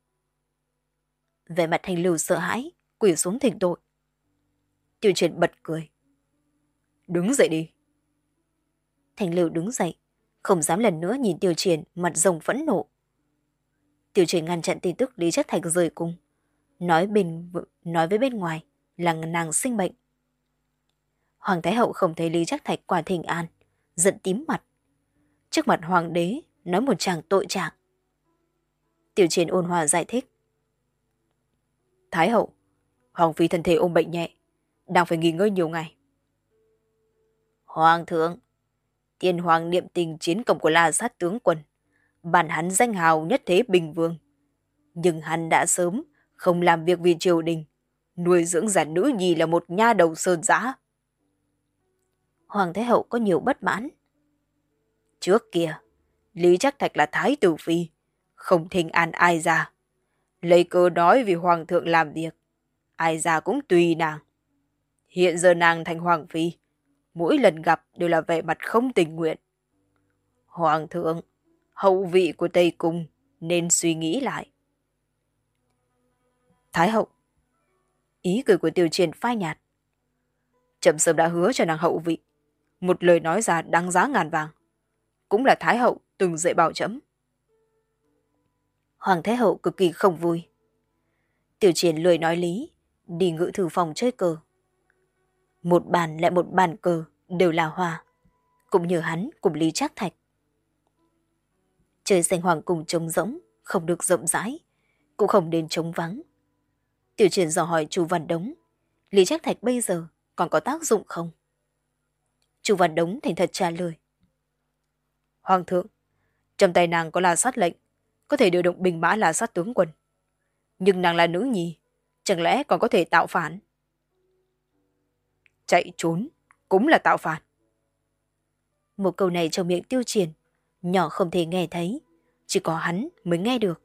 Vẻ mặt Thành Lưu sợ hãi, quỳ xuống thỉnh tội. Tiểu Triển bật cười: đứng dậy đi. Thành Lưu đứng dậy, không dám lần nữa nhìn Tiểu Triển mặt rồng phẫn nộ. Tiểu Triển ngăn chặn tin tức Lý Trác Thạch rời cung, nói bên nói với bên ngoài là nàng sinh bệnh. Hoàng Thái Hậu không thấy Lý Trác Thạch qua thỉnh an, giận tím mặt. Trước mặt hoàng đế nói một tràng tội trạng. Tiểu Triển ôn hòa giải thích: Thái Hậu, Hoàng phi thân thể ôm bệnh nhẹ, đang phải nghỉ ngơi nhiều ngày. Hoàng thượng, tiên hoàng niệm tình chiến công của La Sát tướng quân, bản hắn danh hào nhất thế bình vương, nhưng hắn đã sớm không làm việc vì triều đình, nuôi dưỡng giả nữ nhi là một nha đầu sơn dã. Hoàng Thái Hậu có nhiều bất mãn. Trước kia, Lý Trác Thạch là thái tử phi, không thỉnh an ai ra, lấy cớ nói vì hoàng thượng làm việc, ai ra cũng tùy nàng. Hiện giờ nàng thành hoàng phi, mỗi lần gặp đều là vẻ mặt không tình nguyện. Hoàng thượng, hậu vị của Tây Cung nên suy nghĩ lại. Thái Hậu, ý cười của Tiểu Triển phai nhạt. Trẫm sớm đã hứa cho nàng hậu vị, một lời nói ra đáng giá ngàn vàng. Cũng là Thái Hậu từng dạy bảo trẫm. Hoàng Thái Hậu cực kỳ không vui. Tiểu Triển lười nói lý, đi ngự thư phòng chơi cờ. Một bàn lại một bàn cờ đều là hòa, cũng như hắn cùng Lý Trác Thạch. Trời xanh hoàng cung trống rỗng, không được rộng rãi, cũng không nên trống vắng. Tiểu Triển dò hỏi Chu Văn Đống, Lý Trác Thạch bây giờ còn có tác dụng không? Chu Văn Đống thành thật trả lời: Hoàng thượng, trong tay nàng có La Sát lệnh, có thể điều động binh mã La Sát tướng quân. Nhưng nàng là nữ nhi, chẳng lẽ còn có thể tạo phản? Chạy trốn cũng là tạo phản. Một câu này trong miệng Tiêu Triển, nhỏ không thể nghe thấy, chỉ có hắn mới nghe được.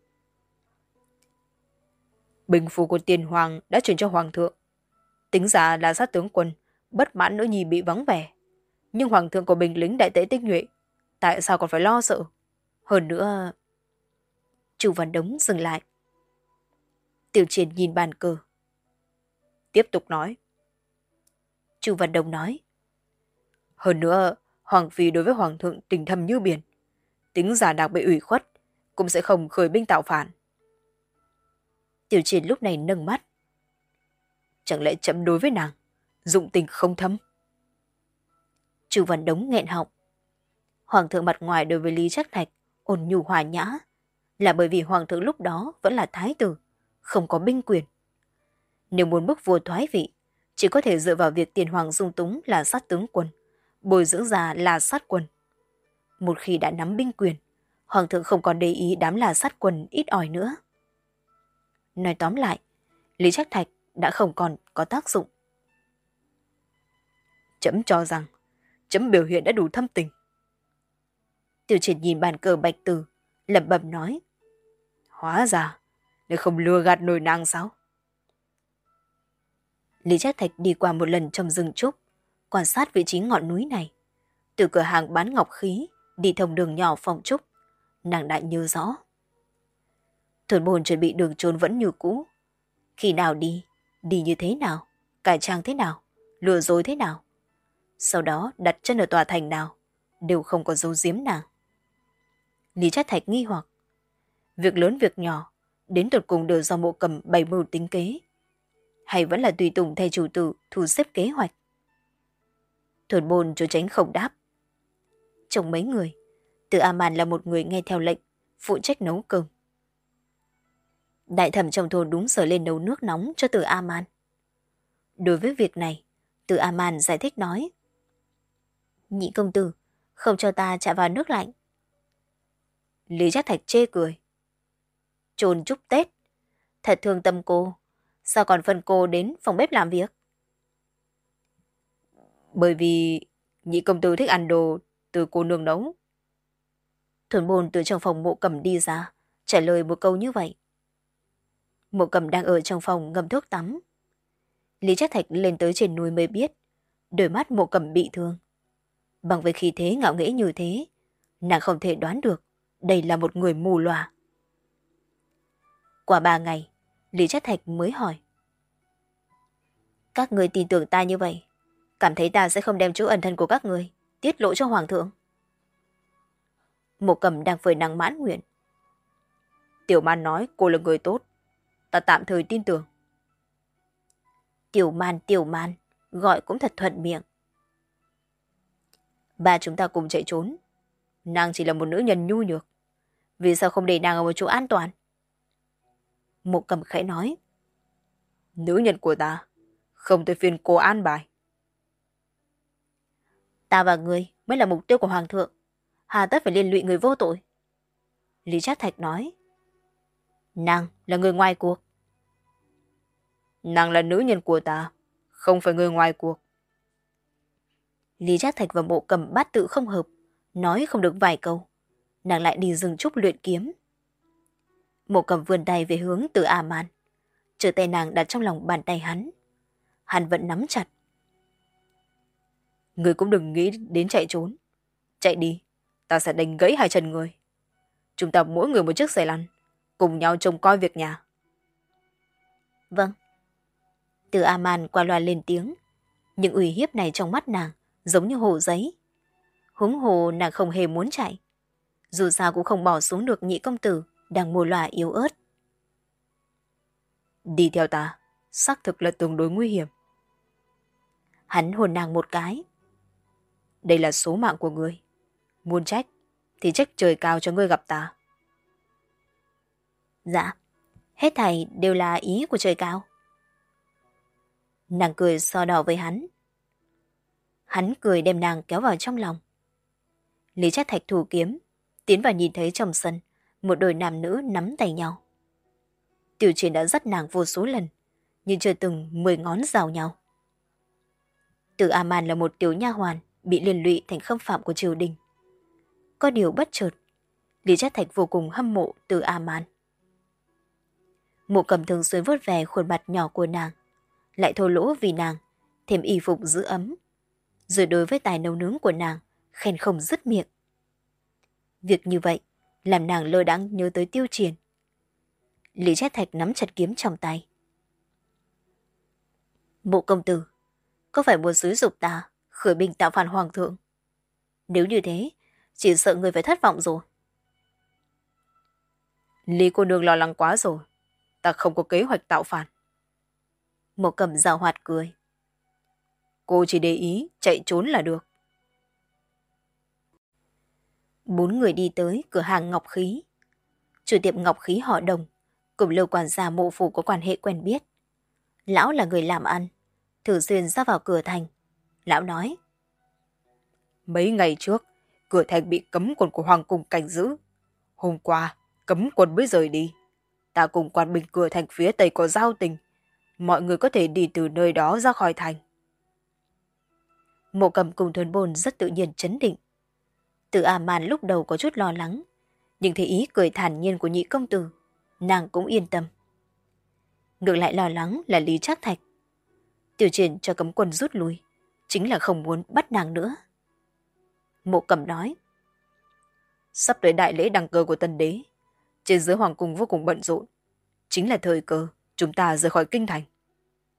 Bình phủ của tiền hoàng đã truyền cho hoàng thượng. Tính ra là sát tướng quân, bất mãn nữ nhi bị vắng vẻ. Nhưng hoàng thượng có binh lính đại tế tinh nhuệ, tại sao còn phải lo sợ? Hơn nữa... Chu Văn Đống dừng lại. Tiểu Triển nhìn bàn cờ. Tiếp tục nói. Chu Văn Đống nói. Hơn nữa, hoàng phi đối với hoàng thượng tình thâm như biển. Tính giả đặc bị ủy khuất, cũng sẽ không khởi binh tạo phản. Tiểu Triển lúc này nâng mắt. Chẳng lẽ chậm đối với nàng, dụng tình không thâm? Chu Văn Đống nghẹn họng. Hoàng thượng mặt ngoài đối với Lý Trác Thạch ôn nhu hòa nhã, là bởi vì hoàng thượng lúc đó vẫn là thái tử, không có binh quyền. Nếu muốn bức vua thoái vị, chỉ có thể dựa vào việc tiền hoàng dung túng là sát tướng quân, bồi dưỡng già là sát quân. Một khi đã nắm binh quyền, hoàng thượng không còn để ý đám là sát quân ít ỏi nữa. Nói tóm lại, Lý Trác Thạch đã không còn có tác dụng. Chấm cho rằng, chấm biểu hiện đã đủ thâm tình. Tiểu Triển nhìn bàn cờ bạch tử, lẩm bẩm nói. Hóa ra, để không lừa gạt nổi nàng sao? Lý Trác Thạch đi qua một lần trong rừng trúc, quan sát vị trí ngọn núi này. Từ cửa hàng bán ngọc khí, đi thông đường nhỏ phòng trúc, nàng đã nhớ rõ. Thuần bồn chuẩn bị đường trốn vẫn như cũ. Khi nào đi, đi như thế nào, cải trang thế nào, lừa dối thế nào. Sau đó đặt chân ở tòa thành nào, đều không có dấu giếm nàng. Lý Trác Thạch nghi hoặc. Việc lớn việc nhỏ, đến tột cùng đều do Mộ Cầm bày mưu tính kế. Hay vẫn là tùy tùng thay chủ tử thu xếp kế hoạch. Thuần Bồn trốn tránh không đáp. Trong mấy người, Từ A Màn là một người nghe theo lệnh, phụ trách nấu cơm. Đại thẩm trong thôn đúng giờ lên nấu nước nóng cho Từ A Màn. Đối với việc này, Từ A Màn giải thích nói. Nhị công tử, không cho ta chạm vào nước lạnh. Lý Trác Thạch chê cười. Chôn chúc Tết, thật thương tâm cô, sao còn phân cô đến phòng bếp làm việc? Bởi vì nhị công tử thích ăn đồ từ cô nương nấu. Thuần Bồn từ trong phòng Mộ Cầm đi ra, trả lời một câu như vậy. Mộ Cầm đang ở trong phòng ngâm thuốc tắm. Lý Trác Thạch lên tới trên núi mới biết, đôi mắt Mộ Cầm bị thương. Bằng với khí thế ngạo nghễ như thế, nàng không thể đoán được đây là một người mù lòa. Qua ba ngày, Lý Trác Thạch mới hỏi. Các người tin tưởng ta như vậy, cảm thấy ta sẽ không đem chỗ ẩn thân của các người tiết lộ cho Hoàng thượng? Mộ Cầm đang phơi nắng mãn nguyện. Tiểu Man nói cô là người tốt, ta tạm thời tin tưởng. Tiểu Man, Tiểu Man, gọi cũng thật thuận miệng. Ba chúng ta cùng chạy trốn. Nàng chỉ là một nữ nhân nhu nhược. Vì sao không để nàng ở một chỗ an toàn? Mộ Cầm khẽ nói. Nữ nhân của ta, không tới phiên cô an bài. Ta và ngươi mới là mục tiêu của Hoàng thượng. Hà tất phải liên lụy người vô tội. Lý Trác Thạch nói. Nàng là người ngoài cuộc. Nàng là nữ nhân của ta, không phải người ngoài cuộc. Lý Trác Thạch và Mộ Cầm bát tự không hợp, nói không được vài câu. Nàng lại đi rừng trúc luyện kiếm. Mộ Cầm vươn tay về hướng Từ A Màn. Trở tay nàng đặt trong lòng bàn tay hắn. Hắn vẫn nắm chặt. Người cũng đừng nghĩ đến chạy trốn. Chạy đi, ta sẽ đánh gãy hai chân người. Chúng ta mỗi người một chiếc xe lăn, cùng nhau trông coi việc nhà. Vâng. Từ A Màn qua loa lên tiếng. Những uy hiếp này trong mắt nàng giống như hồ giấy. Huống hồ nàng không hề muốn chạy. Dù sao cũng không bỏ xuống được nhị công tử đang mồ lòa yếu ớt. Đi theo ta, xác thực là tương đối nguy hiểm. Hắn hôn nàng một cái. Đây là số mạng của ngươi. Muốn trách thì trách trời cao cho ngươi gặp ta. Dạ, hết thảy đều là ý của trời cao. Nàng cười so đỏ với hắn. Hắn cười đem nàng kéo vào trong lòng. Lý Trác Thạch thủ kiếm, tiến vào nhìn thấy trong sân, một đôi nam nữ nắm tay nhau. Tiểu Triển đã dắt nàng vô số lần, nhưng chưa từng mười ngón rào nhau. Từ A Màn là một tiểu nha hoàn bị liên lụy thành khâm phạm của triều đình. Có điều bất chợt, Lý Trác Thạch vô cùng hâm mộ Từ A Màn. Mộ Cầm thường xuyên vuốt về khuôn mặt nhỏ của nàng, lại thô lỗ vì nàng, thêm y phục giữ ấm. Rồi đối với tài nấu nướng của nàng, khen không dứt miệng. Việc như vậy, làm nàng lơ đãng nhớ tới Tiêu Triển. Lý Trác Thạch nắm chặt kiếm trong tay. Mộ công tử, có phải muốn xúi dục ta khởi binh tạo phản Hoàng thượng? Nếu như thế, chỉ sợ người phải thất vọng rồi. Lý cô nương lo lắng quá rồi. Ta không có kế hoạch tạo phản. Mộ Cầm giảo hoạt cười. Cô chỉ để ý chạy trốn là được. Bốn người đi tới cửa hàng ngọc khí. Chủ tiệm ngọc khí họ Đồng, cùng Lưu quản gia Mộ phủ có quan hệ quen biết. Lão là người làm ăn, thường xuyên ra vào cửa thành. Lão nói. Mấy ngày trước, cửa thành bị cấm quân của Hoàng cung cảnh giữ. Hôm qua, cấm quân mới rời đi. Ta cùng quan binh cửa thành phía tây có giao tình. Mọi người có thể đi từ nơi đó ra khỏi thành. Mộ Cầm cùng Thuần Bồn rất tự nhiên trấn định. Từ A Màn lúc đầu có chút lo lắng, nhưng thấy ý cười thản nhiên của nhị công tử, nàng cũng yên tâm. Ngược lại lo lắng là Lý Trác Thạch. Tiểu Triển cho cấm quân rút lui, chính là không muốn bắt nàng nữa. Mộ Cầm nói. Sắp tới đại lễ đăng cơ của tân đế, trên dưới hoàng cung vô cùng bận rộn. Chính là thời cơ chúng ta rời khỏi kinh thành.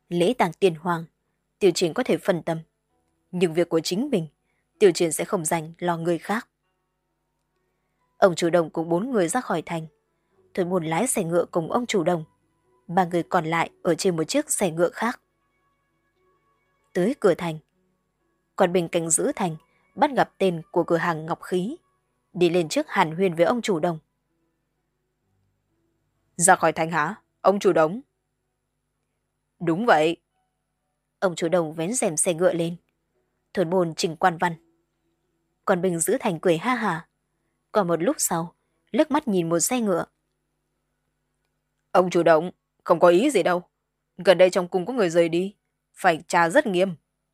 Lễ tang tiền hoàng, Tiểu Triển có thể phân tâm. Nhưng việc của chính mình, Tiểu Triển sẽ không dành lo người khác. Ông chủ đồng cùng bốn người ra khỏi thành. Thôi buồn lái xe ngựa cùng ông chủ đồng. Ba người còn lại ở trên một chiếc xe ngựa khác. Tới cửa thành, quan binh canh giữ thành bắt gặp tên của cửa hàng ngọc khí, đi lên trước hàn huyên với ông chủ đồng. Ra khỏi thành hả, ông chủ đồng? Đúng vậy. Ông chủ đồng vén rèm xe ngựa lên. Thôn bồn trình quan văn. Quan binh giữ thành cười ha hà. Còn một lúc sau, liếc mắt nhìn một xe ngựa. Ông chủ động, không có ý gì đâu. Gần đây trong cung có người rời đi, phải tra rất nghiêm.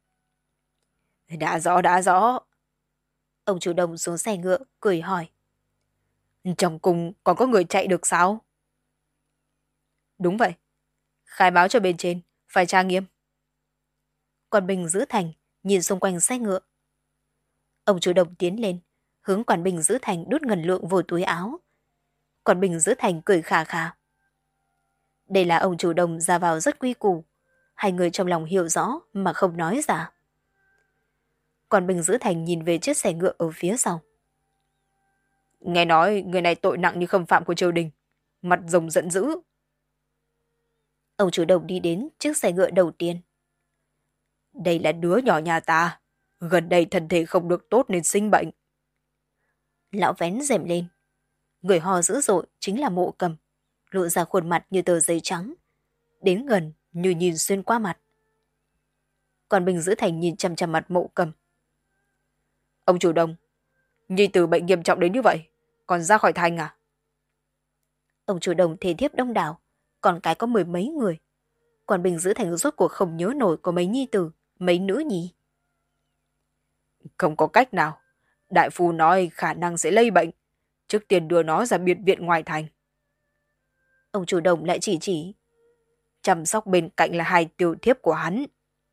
Đã rõ, đã rõ. Ông chủ động xuống xe ngựa, cười hỏi. Trong cung còn có người chạy được sao? Đúng vậy. Khai báo cho bên trên, phải tra nghiêm. Quan binh giữ thành, nhìn xung quanh xe ngựa. Ông chủ động tiến lên, hướng quản binh giữ thành đút ngần lượng vào túi áo. Quản binh giữ thành cười khà khà. Đây là ông chủ đồng ra vào rất quy củ. Hai người trong lòng hiểu rõ mà không nói ra. Quản binh giữ thành nhìn về chiếc xe ngựa ở phía sau. Nghe nói người này tội nặng như khâm phạm của triều đình. Mặt rồng giận dữ. Ông chủ đồng đi đến chiếc xe ngựa đầu tiên. Đây là đứa nhỏ nhà ta. Gần đây thân thể không được tốt nên sinh bệnh. Lão vén rèm lên. Người ho dữ dội chính là Mộ Cầm, lộ ra khuôn mặt như tờ giấy trắng. Đến gần như nhìn xuyên qua mặt. Còn binh giữ thành nhìn chăm chăm mặt Mộ Cầm. Ông chủ đồng, nhi tử bệnh nghiêm trọng đến như vậy, còn ra khỏi thành à? Ông chủ đồng thề thiếp đông đảo, còn cái có mười mấy người. Còn binh giữ thành rốt cuộc không nhớ nổi có mấy nhi tử, mấy nữ nhi. Không có cách nào. Đại phu nói khả năng sẽ lây bệnh. Trước tiên đưa nó ra biệt viện ngoài thành. Ông chủ đồng lại chỉ chỉ. Chăm sóc bên cạnh là hai tiểu thiếp của hắn.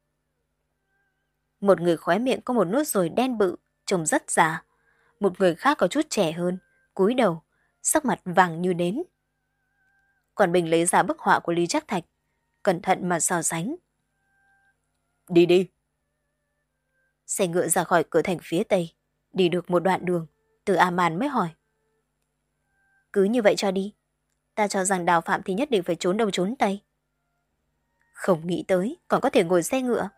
Một người khóe miệng có một nốt ruồi đen bự, trông rất già. Một người khác có chút trẻ hơn, cúi đầu, sắc mặt vàng như nến. Còn Bình lấy ra bức họa của Lý Trác Thạch, cẩn thận mà so sánh. Đi đi. Xe ngựa ra khỏi cửa thành phía tây, đi được một đoạn đường, Từ A Man mới hỏi. Cứ như vậy cho đi. Ta cho rằng Đào Phạm thì nhất định phải trốn đông trốn tây. Không nghĩ tới còn có thể ngồi xe ngựa.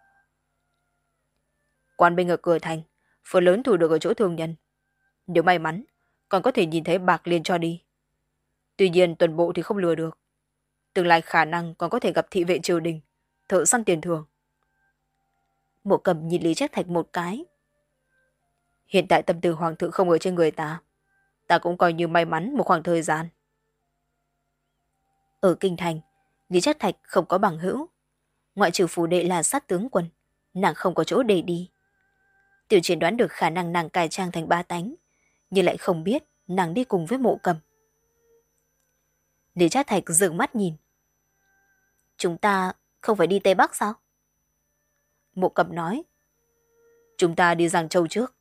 Quan binh ở cửa thành, phần lớn thủ được ở chỗ thương nhân. Nếu may mắn, còn có thể nhìn thấy bạc liền cho đi. Tuy nhiên tuần bộ thì không lừa được. Tương lai khả năng còn có thể gặp thị vệ triều đình, thợ săn tiền thường. Mộ Cầm nhìn Lý Trác Thạch một cái. Hiện tại tâm tư hoàng thượng không ở trên người ta. Ta cũng coi như may mắn một khoảng thời gian. Ở kinh thành, Lý Trác Thạch không có bằng hữu. Ngoại trừ phủ đệ là sát tướng quân, nàng không có chỗ để đi. Tiểu Triển đoán được khả năng nàng cải trang thành ba tánh, nhưng lại không biết nàng đi cùng với Mộ Cầm. Lý Trác Thạch dừng mắt nhìn. Chúng ta không phải đi Tây Bắc sao? Mộ Cầm nói. Chúng ta đi Giang Châu trước.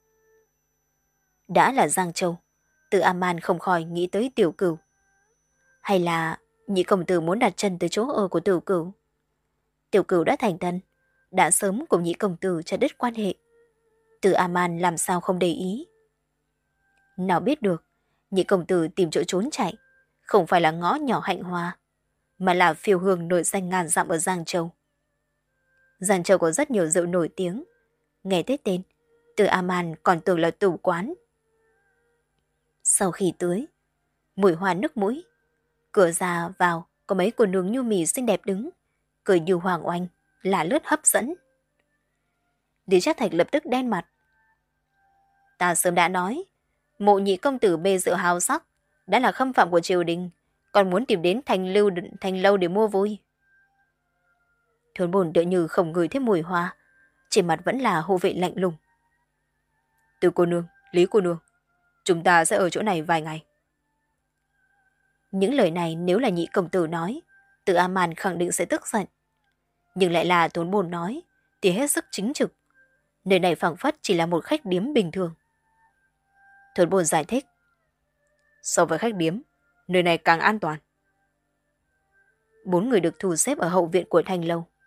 Đã là Giang Châu, Từ A Man không khỏi nghĩ tới Tiểu Cửu. Hay là nhị công tử muốn đặt chân tới chỗ ở của Tiểu Cửu? Tiểu Cửu đã thành thân, đã sớm cùng nhị công tử chặt đứt quan hệ. Từ A Man làm sao không để ý? Nào biết được, nhị công tử tìm chỗ trốn chạy, không phải là ngõ nhỏ Hạnh Hoa, mà là phiêu hương nổi danh ngàn dặm ở Giang Châu. Giang Châu có rất nhiều rượu nổi tiếng. Nghe tới tên, Từ A Man còn tưởng là tử quán. Sau khi tưới, mùi hoa nước mũi, cửa ra vào có mấy cô nương nhu mì xinh đẹp đứng, cười như hoàng oanh, là lướt hấp dẫn. Lý Trác Thạch lập tức đen mặt. Ta sớm đã nói, Mộ nhị công tử mê rượu hào sắc, đã là khâm phạm của triều đình, còn muốn tìm đến thành lưu thành lâu để mua vui. Thốn bồn tựa như không ngửi thấy mùi hoa, trên mặt vẫn là hộ vệ lạnh lùng. Từ cô nương, Lý cô nương, chúng ta sẽ ở chỗ này vài ngày. Những lời này nếu là nhị công tử nói, Từ A Man khẳng định sẽ tức giận. Nhưng lại là Thốn bồn nói, thì hết sức chính trực. Nơi này phảng phất chỉ là một khách điếm bình thường. Thốn bồn giải thích. So với khách điếm, nơi này càng an toàn. Bốn người được thu xếp ở hậu viện của thành lâu,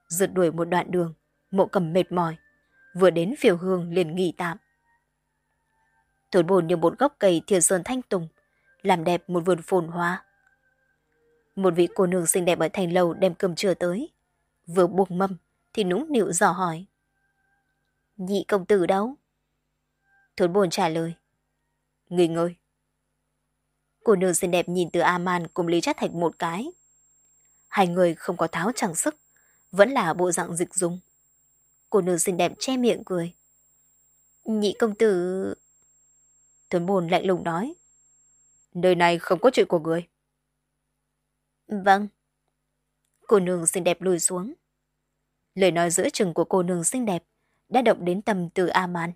Rượt đuổi một đoạn đường, Mộ Cầm mệt mỏi, vừa đến phiêu hương liền nghỉ tạm. Thôn bồn như một gốc cây thiên sơn thanh tùng, làm đẹp một vườn phồn hoa. Một vị cô nương xinh đẹp ở thành lầu đem cơm trưa tới, vừa buông mâm thì nũng nịu dò hỏi: Nhị công tử đâu? Thôn bồn trả lời: Nghỉ ngơi. Cô nương xinh đẹp nhìn Từ A Man cùng Lý Trác Thạch một cái. Hai người không có tháo trang sức, vẫn là bộ dạng dịch dung. Cô nương xinh đẹp che miệng cười: Nhị công tử... Thôn bồn lạnh lùng nói: Nơi này không có chuyện của người. Vâng. Cô nương xinh đẹp lùi xuống. Lời nói giữa chừng của cô nương xinh đẹp đã động đến tâm Từ A Man.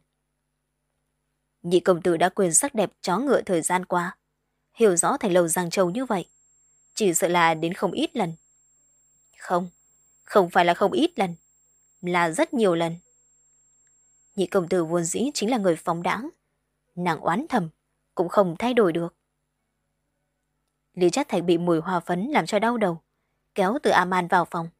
Nhị công tử đã quên sắc đẹp chó ngựa thời gian qua, hiểu rõ thành lầu Giang Châu như vậy, chỉ sợ là đến không ít lần. Không, không phải là không ít lần, là rất nhiều lần. Nhị công tử vốn dĩ chính là người phóng đãng, nàng oán thầm cũng không thay đổi được. Lý Trác Thạch bị mùi hoa phấn làm cho đau đầu, kéo Từ A Man vào phòng.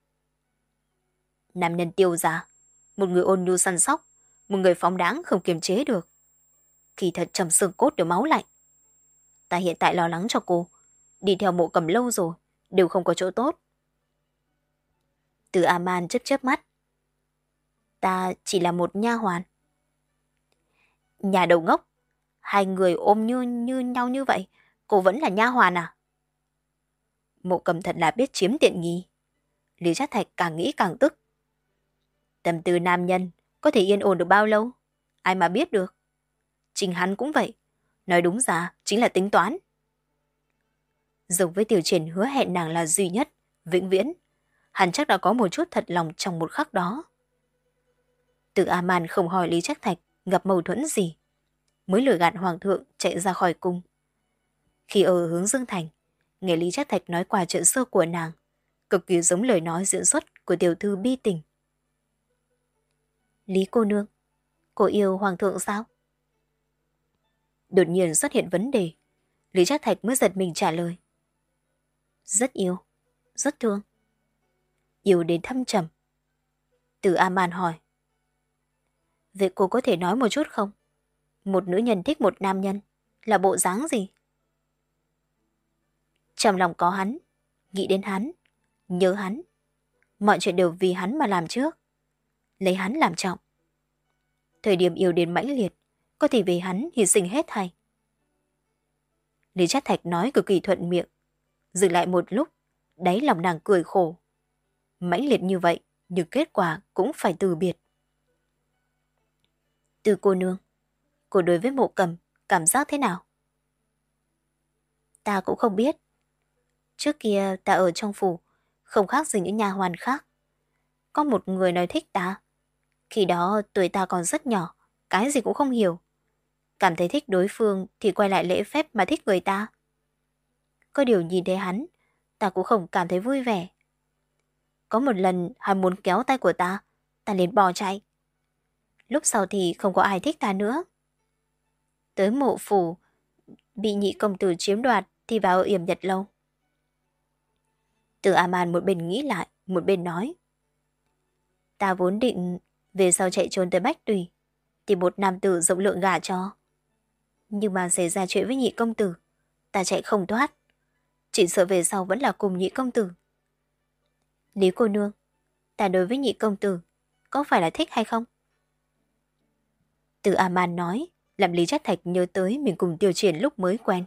Nam nhân tiêu gia, một người ôn nhu săn sóc, một người phóng đãng không kiềm chế được. Kỳ thật trong xương cốt đều máu lạnh. Ta hiện tại lo lắng cho cô, đi theo Mộ Cầm lâu rồi, đều không có chỗ tốt. Từ A Man chớp chớp mắt. Ta chỉ là một nha hoàn. Nhà đầu ngốc, hai người ôm như như nhau như vậy, cô vẫn là nha hoàn à? Mộ Cầm thật là biết chiếm tiện nghi. Lý Trác Thạch càng nghĩ càng tức. Tâm tư nam nhân có thể yên ổn được bao lâu? Ai mà biết được. Chính hắn cũng vậy. Nói đúng ra chính là tính toán. Giống với Tiểu Triển hứa hẹn nàng là duy nhất, vĩnh viễn. Hắn chắc đã có một chút thật lòng trong một khắc đó. Từ A Man không hỏi Lý Trác Thạch gặp mâu thuẫn gì, mới lừa gạt hoàng thượng chạy ra khỏi cung. Khi ở hướng Dương Thành, nghe Lý Trác Thạch nói qua chuyện xưa của nàng, cực kỳ giống lời nói diễn xuất của tiểu thư bi tình. Lý cô nương, cô yêu hoàng thượng sao? Đột nhiên xuất hiện vấn đề, Lý Trác Thạch mới giật mình trả lời. Rất yêu, rất thương. Yêu đến thâm trầm. Từ A Man hỏi. Vậy cô có thể nói một chút không? Một nữ nhân thích một nam nhân là bộ dáng gì? Trong lòng có hắn, nghĩ đến hắn, nhớ hắn. Mọi chuyện đều vì hắn mà làm trước. Lấy hắn làm trọng. Thời điểm yêu đến mãnh liệt, có thể vì hắn hy sinh hết hay? Lý Trác Thạch nói cực kỳ thuận miệng. Dừng lại một lúc, đáy lòng nàng cười khổ. Mãnh liệt như vậy, nhưng kết quả cũng phải từ biệt. Từ cô nương, cô đối với Mộ Cầm cảm giác thế nào? Ta cũng không biết. Trước kia ta ở trong phủ, không khác gì những nha hoàn khác. Có một người nói thích ta. Khi đó tuổi ta còn rất nhỏ, cái gì cũng không hiểu. Cảm thấy thích đối phương thì quay lại lễ phép mà thích người ta. Có điều nhìn thấy hắn, ta cũng không cảm thấy vui vẻ. Có một lần hắn muốn kéo tay của ta, ta liền bỏ chạy. Lúc sau thì không có ai thích ta nữa. Tới Mộ phủ, bị nhị công tử chiếm đoạt thì vào Yểm Nhật lâu. Từ A Man một bên nghĩ lại, một bên nói. Ta vốn định về sau chạy trốn tới Bách Tùy, tìm một nam tử rộng lượng gả cho. Nhưng mà xảy ra chuyện với nhị công tử, ta chạy không thoát. Chỉ sợ về sau vẫn là cùng nhị công tử. Lý cô nương, ta đối với nhị công tử, có phải là thích hay không? Từ A Man nói, làm Lý Trác Thạch nhớ tới mình cùng Tiêu Triển lúc mới quen.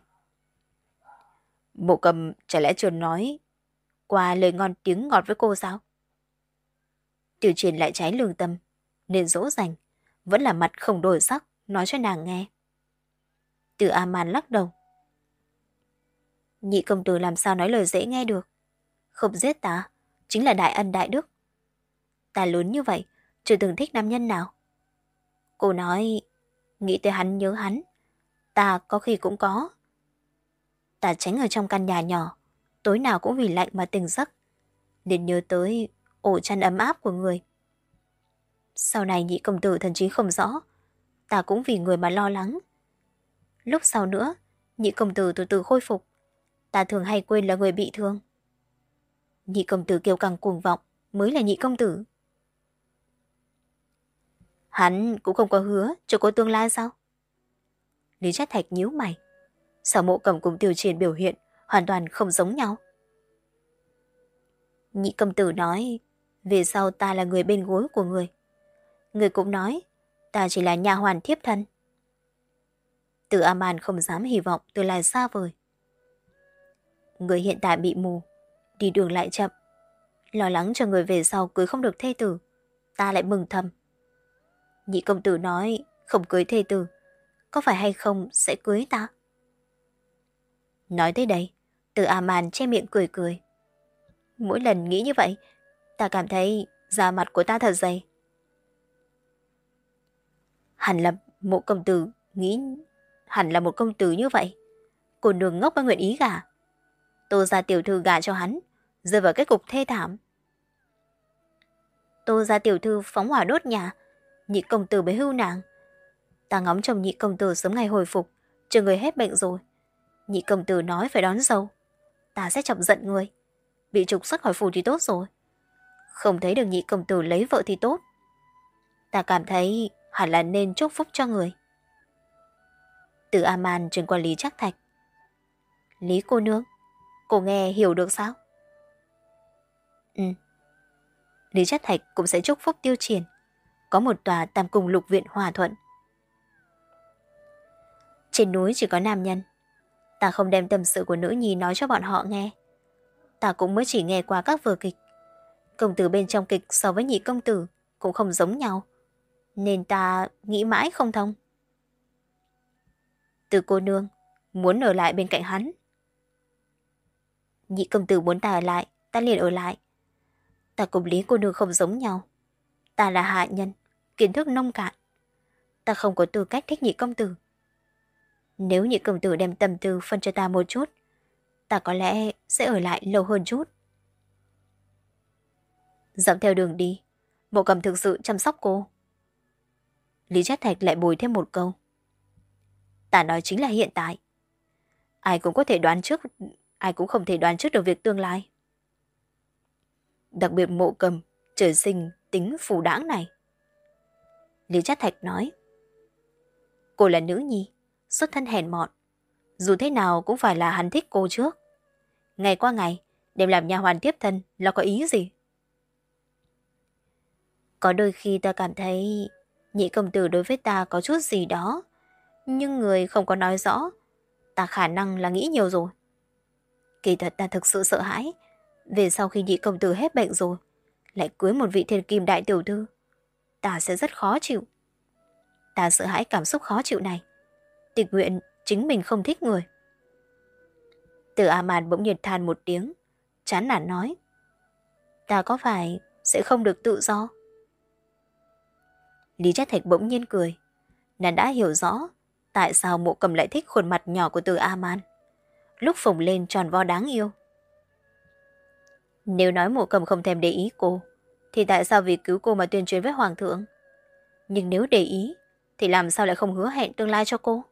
Mộ Cầm chả lẽ chưa nói qua lời ngon tiếng ngọt với cô sao? Tiêu Triển lại trái lương tâm, nên dỗ dành, vẫn là mặt không đổi sắc, nói cho nàng nghe. Từ A Man lắc đầu. Nhị công tử làm sao nói lời dễ nghe được? Không giết ta, chính là đại ân đại đức. Ta lớn như vậy, chưa từng thích nam nhân nào. Cô nói, nghĩ tới hắn nhớ hắn. Ta có khi cũng có. Ta tránh ở trong căn nhà nhỏ, tối nào cũng vì lạnh mà tỉnh giấc, nên nhớ tới ổ chăn ấm áp của người. Sau này nhị công tử thần trí không rõ, ta cũng vì người mà lo lắng. Lúc sau nữa, nhị công tử từ từ khôi phục, ta thường hay quên là người bị thương. Nhị công tử kêu càng cuồng vọng, mới là nhị công tử. Hắn cũng không có hứa cho cô tương lai sao? Lý Trác Thạch nhíu mày. Sao Mộ Cầm cùng Tiêu Triền biểu hiện hoàn toàn không giống nhau? Nhị công tử nói, về sau ta là người bên gối của người. Người cũng nói, ta chỉ là nha hoàn thiếp thân. Từ A-man không dám hy vọng tương lai xa vời. Người hiện tại bị mù, đi đường lại chậm. Lo lắng cho người về sau cưới không được thê tử, ta lại mừng thầm. Nhị công tử nói, không cưới thê tử, có phải hay không sẽ cưới ta? Nói tới đây, Từ A-man che miệng cười cười. Mỗi lần nghĩ như vậy, ta cảm thấy da mặt của ta thật dày. Hẳn là một công tử nghĩ hẳn là một công tử như vậy. Cô nương ngốc mới nguyện ý gả. Tô gia tiểu thư gả cho hắn, rơi vào kết cục thê thảm. Tô gia tiểu thư phóng hỏa đốt nhà, nhị công tử mới hưu nàng. Ta ngóng trông nhị công tử sớm ngày hồi phục, chờ người hết bệnh rồi. Nhị công tử nói phải đón dâu, ta sẽ chọc giận người. Bị trục xuất khỏi phủ thì tốt rồi. Không thấy được nhị công tử lấy vợ thì tốt. Ta cảm thấy hẳn là nên chúc phúc cho người. Từ A-man chuyển qua Lý Trác Thạch. Lý cô nương, cô nghe hiểu được sao? Ừ. Lý Trác Thạch cũng sẽ chúc phúc Tiêu Triền. Có một tòa tam cung lục viện hòa thuận. Trên núi chỉ có nam nhân. Ta không đem tâm sự của nữ nhi nói cho bọn họ nghe. Ta cũng mới chỉ nghe qua các vở kịch. Công tử bên trong kịch so với nhị công tử cũng không giống nhau, nên ta nghĩ mãi không thông. Từ cô nương muốn ở lại bên cạnh hắn. Nhị công tử muốn ta ở lại, ta liền ở lại. Ta cùng Lý cô nương không giống nhau. Ta là hạ nhân, kiến thức nông cạn. Ta không có tư cách thích nhị công tử. Nếu nhị công tử đem tâm tư phân cho ta một chút, ta có lẽ sẽ ở lại lâu hơn chút. Dọc theo đường đi, Mộ Cầm thực sự chăm sóc cô. Lý Trác Thạch lại bồi thêm một câu. Ta nói chính là hiện tại. Ai cũng có thể đoán trước, ai cũng không thể đoán trước được việc tương lai. Đặc biệt Mộ Cầm trời sinh tính phù đãng này. Lý Trác Thạch nói. Cô là nữ nhi, xuất thân hèn mọn. Dù thế nào cũng phải là hắn thích cô trước. Ngày qua ngày, đem làm nha hoàn tiếp thân là có ý gì? Có đôi khi ta cảm thấy nhị công tử đối với ta có chút gì đó, nhưng người không có nói rõ. Ta khả năng là nghĩ nhiều rồi. Kỳ thật ta thực sự sợ hãi. Về sau khi nhị công tử hết bệnh rồi, lại cưới một vị thiên kim đại tiểu thư, ta sẽ rất khó chịu. Ta sợ hãi cảm xúc khó chịu này. Tình nguyện chính mình không thích người. Từ A-man bỗng nhiên than một tiếng, chán nản nói. Ta có phải sẽ không được tự do? Lý Trác Thạch bỗng nhiên cười. Nàng đã hiểu rõ tại sao Mộ Cầm lại thích khuôn mặt nhỏ của Từ A-man, lúc phồng lên tròn vo đáng yêu. Nếu nói Mộ Cầm không thèm để ý cô, thì tại sao vì cứu cô mà tuyên truyền với Hoàng thượng? Nhưng nếu để ý, thì làm sao lại không hứa hẹn tương lai cho cô?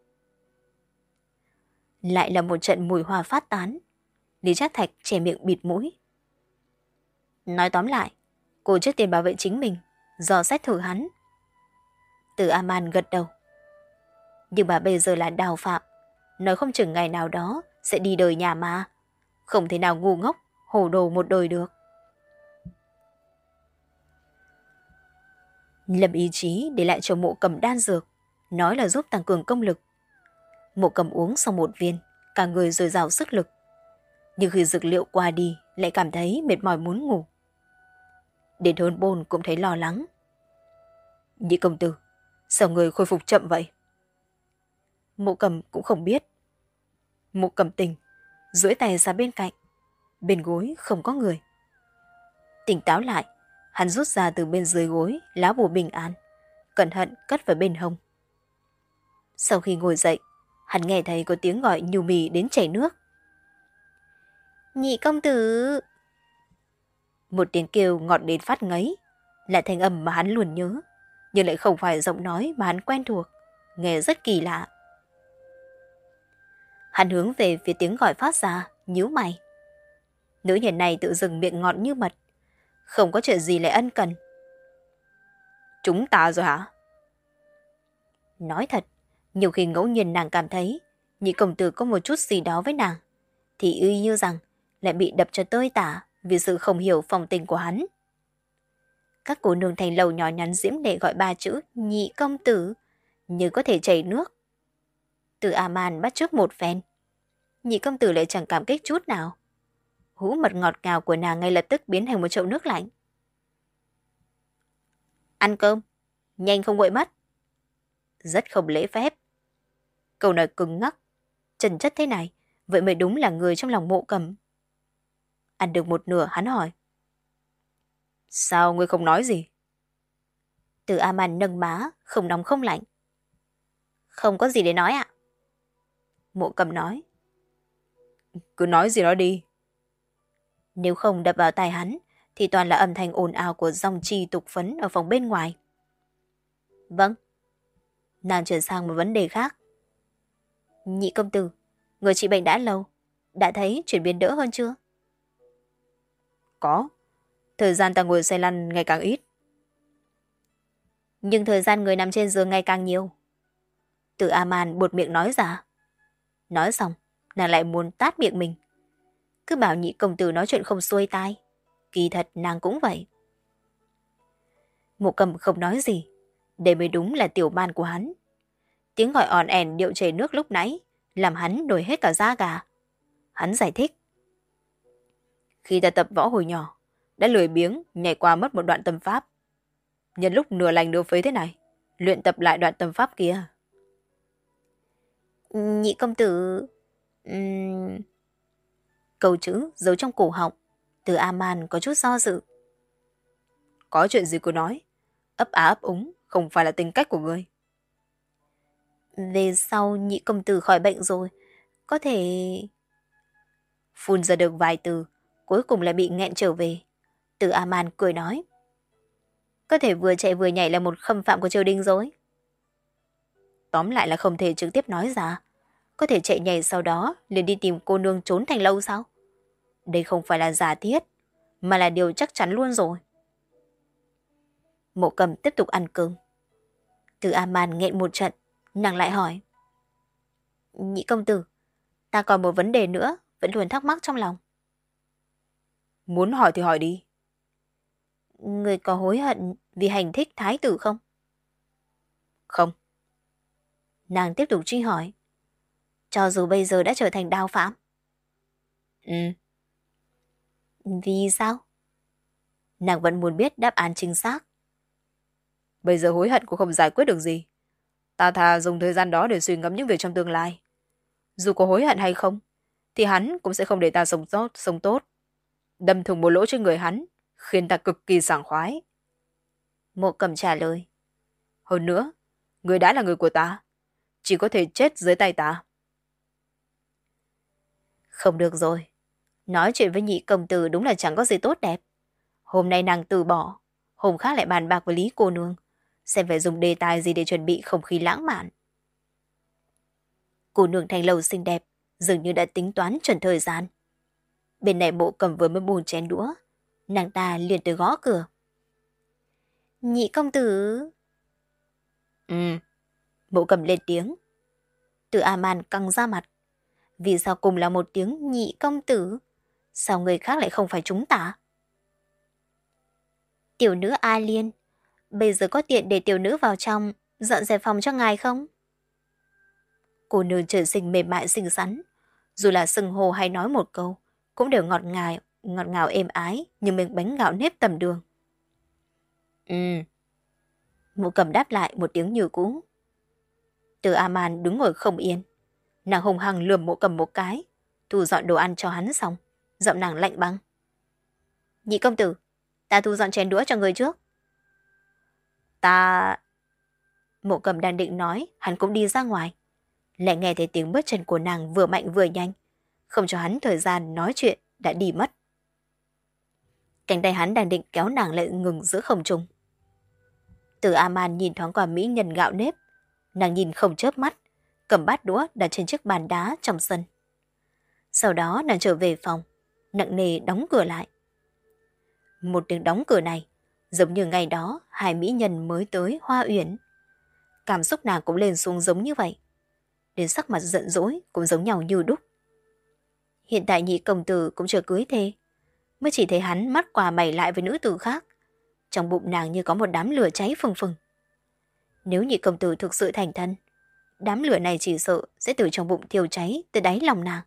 Lại là một trận mùi hoa phát tán. Lý Trác Thạch che miệng bịt mũi. Nói tóm lại, cô trước tiên bảo vệ chính mình, dò xét thử hắn. Từ A-man gật đầu. Nhưng bà bây giờ là đào phạm, nói không chừng ngày nào đó sẽ đi đời nhà mà. Không thể nào ngu ngốc, hồ đồ một đời được. Lâm ý chí để lại cho Mộ Cầm đan dược, nói là giúp tăng cường công lực. Mộ Cầm uống xong một viên, cả người dồi dào sức lực. Nhưng khi dược liệu qua đi, lại cảm thấy mệt mỏi muốn ngủ. Đến hơn bôn cũng thấy lo lắng. Nhị công tử, sao người khôi phục chậm vậy? Mộ Cầm cũng không biết. Mộ Cầm tỉnh, duỗi tay ra bên cạnh. Bên gối không có người. Tỉnh táo lại, hắn rút ra từ bên dưới gối lá bùa bình an, cẩn thận cất vào bên hông. Sau khi ngồi dậy, hắn nghe thấy có tiếng gọi nhu mì đến chảy nước. Nhị công tử! Một tiếng kêu ngọt đến phát ngấy, là thanh âm mà hắn luôn nhớ, nhưng lại không phải giọng nói mà hắn quen thuộc, nghe rất kỳ lạ. Hắn hướng về phía tiếng gọi phát ra, nhíu mày. Nữ nhân này tự dưng miệng ngọt như mật, Không có chuyện gì lại ân cần. Chúng ta rồi hả? Nói thật, nhiều khi ngẫu nhiên nàng cảm thấy nhị công tử có một chút gì đó với nàng, thì y như rằng lại bị đập cho tơi tả vì sự không hiểu phong tình của hắn. Các cô nương thành lầu nhỏ nhắn diễm lệ gọi ba chữ nhị công tử như có thể chảy nước. Từ A-man bắt chước một phen, nhị công tử lại chẳng cảm kích chút nào. Hũ mật ngọt ngào của nàng ngay lập tức biến thành một chậu nước lạnh. Ăn cơm, nhanh không nguội mất. Rất không lễ phép. Câu nói cứng ngắc, trần chất thế này, vậy mới đúng là người trong lòng Mộ Cầm. Ăn được một nửa hắn hỏi. Sao ngươi không nói gì? Từ A-man nâng má, không nóng không lạnh. Không có gì để nói ạ. Mộ Cầm nói. Cứ nói gì đó đi. Nếu không đập vào tai hắn, thì toàn là âm thanh ồn ào của dòng chi tục phấn ở phòng bên ngoài. Vâng. Nàng chuyển sang một vấn đề khác. Nhị công tử, người trị bệnh đã lâu, đã thấy chuyển biến đỡ hơn chưa? Có. Thời gian ta ngồi xe lăn ngày càng ít. Nhưng thời gian người nằm trên giường ngày càng nhiều. Từ A-man buột miệng nói ra. Nói xong, nàng lại muốn tát miệng mình. Cứ bảo nhị công tử nói chuyện không xuôi tai. Kỳ thật nàng cũng vậy. Mộ Cầm không nói gì. Đây mới đúng là tiểu man của hắn. Tiếng gọi òn ẻn điệu chảy nước lúc nãy làm hắn nổi hết cả da gà. Hắn giải thích. Khi ta tập võ hồi nhỏ, đã lười biếng nhảy qua mất một đoạn tâm pháp. Nhân lúc nửa lành nửa phế thế này, luyện tập lại đoạn tâm pháp kia. Nhị công tử... Uhm... Câu chữ giấu trong cổ họng. Từ A-man có chút do dự. Có chuyện gì cứ nói. Ấp á ấp úng không phải là tính cách của ngươi. Về sau nhị công tử khỏi bệnh rồi, có thể... Phun ra được vài từ, cuối cùng lại bị nghẹn trở về. Từ A-man cười nói. Có thể vừa chạy vừa nhảy là một khâm phạm của triều đình rồi. Tóm lại là không thể trực tiếp nói ra. Có thể chạy nhảy sau đó liền đi tìm cô nương trốn thành lâu sao? Đây không phải là giả thiết, mà là điều chắc chắn luôn rồi. Mộ Cầm tiếp tục ăn cơm. Từ A-man nghẹn một trận, nàng lại hỏi. Nhị công tử, ta còn một vấn đề nữa, vẫn luôn thắc mắc trong lòng. Muốn hỏi thì hỏi đi. Người có hối hận vì hành thích thái tử không? Không. Nàng tiếp tục truy hỏi. Cho dù bây giờ đã trở thành đao phạm. Ừ. Vì sao? Nàng vẫn muốn biết đáp án chính xác. Bây giờ hối hận cũng không giải quyết được gì. Ta thà dùng thời gian đó để suy ngẫm những việc trong tương lai. Dù có hối hận hay không, thì hắn cũng sẽ không để ta sống tốt, sống tốt. Đâm thủng một lỗ trên người hắn, khiến ta cực kỳ sảng khoái. Mộ Cầm trả lời. Hơn nữa, người đã là người của ta, chỉ có thể chết dưới tay ta. Không được rồi. Nói chuyện với nhị công tử đúng là chẳng có gì tốt đẹp. Hôm nay nàng từ bỏ, hôm khác lại bàn bạc với Lý cô nương, xem phải dùng đề tài gì để chuẩn bị không khí lãng mạn. Cô nương thành lầu xinh đẹp, dường như đã tính toán chuẩn thời gian. Bên này Mộ Cầm vừa mới buông chén đũa, nàng ta liền tới gõ cửa. Nhị công tử... Ừ. Mộ Cầm lên tiếng. Từ A-man căng ra mặt. Vì sao cùng là một tiếng nhị công tử, sao người khác lại không phải chúng ta? Tiểu nữ A Liên, bây giờ có tiện để tiểu nữ vào trong dọn dẹp phòng cho ngài không? Cô nương trời sinh mềm mại xinh xắn, dù là sừng hồ hay nói một câu cũng đều ngọt ngào, ngọt ngào êm ái như miếng bánh gạo nếp tầm đường. Ừ. Mộ Cầm đáp lại một tiếng như cũ. Từ A-man đứng ngồi không yên. Nàng hùng hăng lườm Mộ Cầm một cái, thu dọn đồ ăn cho hắn xong, giọng nàng lạnh băng. Nhị công tử, ta thu dọn chén đũa cho người trước. Ta... Mộ Cầm đang định nói, hắn cũng đi ra ngoài. Lại nghe thấy tiếng bước chân của nàng vừa mạnh vừa nhanh, không cho hắn thời gian nói chuyện đã đi mất. Cánh tay hắn đang định kéo nàng lại ngừng giữa không trung. Từ A-man nhìn thoáng qua mỹ nhân gạo nếp, nàng nhìn không chớp mắt, cầm bát đũa đặt trên chiếc bàn đá trong sân. Sau đó nàng trở về phòng, nặng nề đóng cửa lại. Một tiếng đóng cửa này, giống như ngày đó hai mỹ nhân mới tới Hoa Uyển. Cảm xúc nàng cũng lên xuống giống như vậy. Đến sắc mặt giận dỗi cũng giống nhau như đúc. Hiện tại nhị công tử cũng chưa cưới thê, mới chỉ thấy hắn mắt quà mày lại với nữ tử khác. Trong bụng nàng như có một đám lửa cháy phừng phừng. Nếu nhị công tử thực sự thành thân, đám lửa này chỉ sợ sẽ từ trong bụng thiêu cháy tới đáy lòng nàng.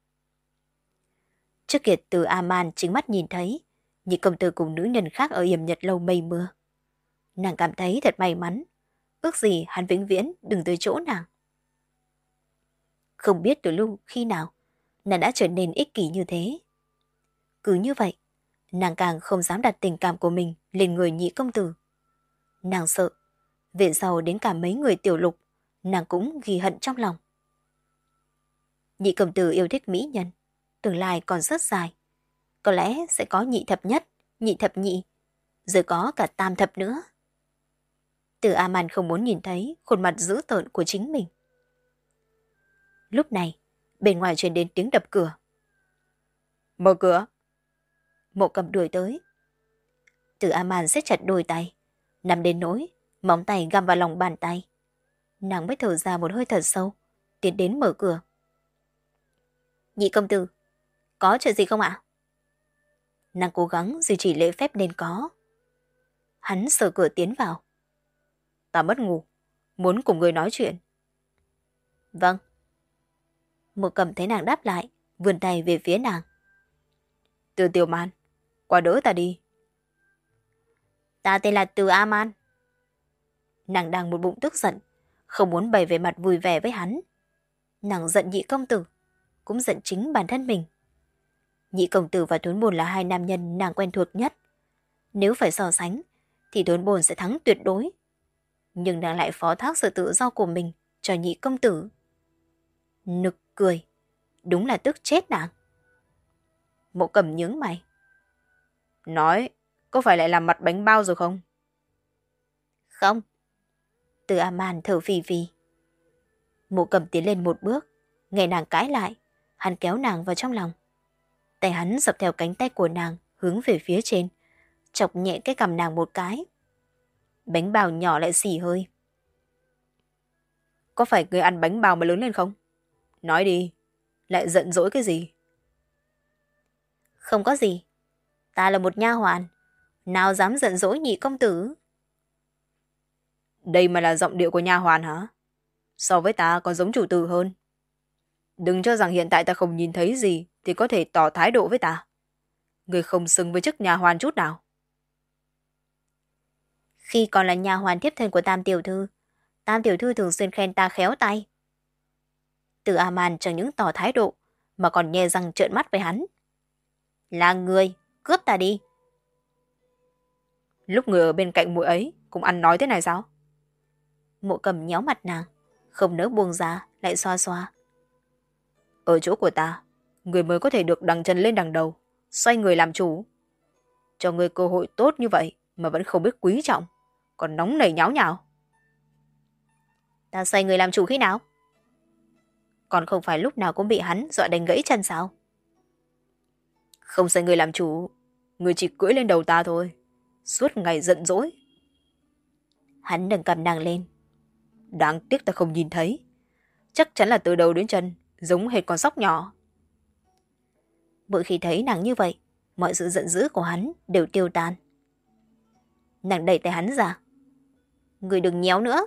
Trước kiệt từ A-man chính mắt nhìn thấy nhị công tử cùng nữ nhân khác ở yểm nhật lâu mây mưa. Nàng cảm thấy thật may mắn, ước gì hắn vĩnh viễn đừng tới chỗ nàng. Không biết từ lúc khi nào nàng đã trở nên ích kỷ như thế. Cứ như vậy, nàng càng không dám đặt tình cảm của mình lên người nhị công tử. Nàng sợ, về sau đến cả mấy người tiểu lục, nàng cũng ghi hận trong lòng. Nhị công tử yêu thích mỹ nhân, tương lai còn rất dài. Có lẽ sẽ có nhị thập nhất, nhị thập nhị, rồi có cả tam thập nữa. Từ A-man không muốn nhìn thấy khuôn mặt dữ tợn của chính mình. Lúc này, bên ngoài truyền đến tiếng đập cửa. Mở cửa. Mộ Cầm đuổi tới. Từ A-man siết chặt đôi tay, nằm đến nỗi móng tay găm vào lòng bàn tay. Nàng mới thở ra một hơi thật sâu, tiến đến mở cửa. Nhị công tử, có chuyện gì không ạ? Nàng cố gắng duy trì lễ phép nên có. Hắn sờ cửa tiến vào. Ta mất ngủ, muốn cùng người nói chuyện. Vâng. Mộ Cầm thấy nàng đáp lại, vươn tay về phía nàng. Từ Tiểu Man, qua đỡ ta đi. Ta tên là Từ A-man. Nàng đang một bụng tức giận, không muốn bày về mặt vui vẻ với hắn. Nàng giận nhị công tử, cũng giận chính bản thân mình. Nhị công tử và Thốn Bồn là hai nam nhân nàng quen thuộc nhất. Nếu phải so sánh, thì Thốn Bồn sẽ thắng tuyệt đối. Nhưng nàng lại phó thác sự tự do của mình cho nhị công tử. Nực cười, đúng là tức chết nàng. Mộ Cầm nhướng mày. Nói, có phải lại làm mặt bánh bao rồi không? Không. Từ A-man thở phì phì. Mộ Cầm tiến lên một bước, nghe nàng cãi lại, hắn kéo nàng vào trong lòng. Tay hắn dập theo cánh tay của nàng hướng về phía trên, chọc nhẹ cái cằm nàng một cái. Bánh bao nhỏ lại xì hơi. Có phải người ăn bánh bao mà lớn lên không? Nói đi, lại giận dỗi cái gì? Không có gì. Ta là một nha hoàn, nào dám giận dỗi nhị công tử. Đây mà là giọng điệu của nha hoàn hả? So với ta còn giống chủ tử hơn. Đừng cho rằng hiện tại ta không nhìn thấy gì thì có thể tỏ thái độ với ta. Người không xứng với chức nha hoàn chút nào. Khi còn là nha hoàn tiếp thân của Tam tiểu thư, Tam tiểu thư thường xuyên khen ta khéo tay. Từ A-man chẳng những tỏ thái độ mà còn nhe răng trợn mắt với hắn. Là người, cướp ta đi. Lúc người ở bên cạnh muội ấy cũng ăn nói thế này sao? Mộ Cầm nhéo mặt nàng, không nỡ buông ra, lại xoa xoa. Ở chỗ của ta, người mới có thể được đằng chân lên đằng đầu, xoay người làm chủ. Cho người cơ hội tốt như vậy mà vẫn không biết quý trọng, còn nóng nảy nháo nhào. Ta xoay người làm chủ khi nào? Còn không phải lúc nào cũng bị hắn dọa đánh gãy chân sao? Không xoay người làm chủ, người chỉ cưỡi lên đầu ta thôi, suốt ngày giận dỗi. Hắn nâng cầm nàng lên. Đáng tiếc ta không nhìn thấy. Chắc chắn là từ đầu đến chân, giống hệt con sóc nhỏ. Mỗi khi thấy nàng như vậy, mọi sự giận dữ của hắn đều tiêu tan. Nàng đẩy tay hắn ra. Người đừng nhéo nữa.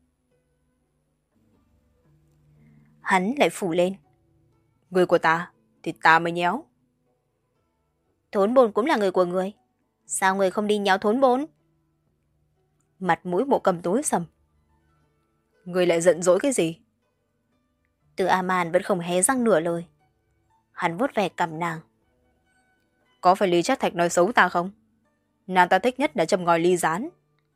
Hắn lại phủ lên. Người của ta thì ta mới nhéo. Thốn Bồn cũng là người của người. Sao người không đi nhéo Thốn Bồn? Mặt mũi Mộ Cầm tối sầm. Người lại giận dỗi cái gì? Từ A-man vẫn không hé răng nửa lời. Hắn vuốt về cằm nàng. Có phải Lý Trác Thạch nói xấu ta không? Nàng ta thích nhất là châm ngòi ly gián.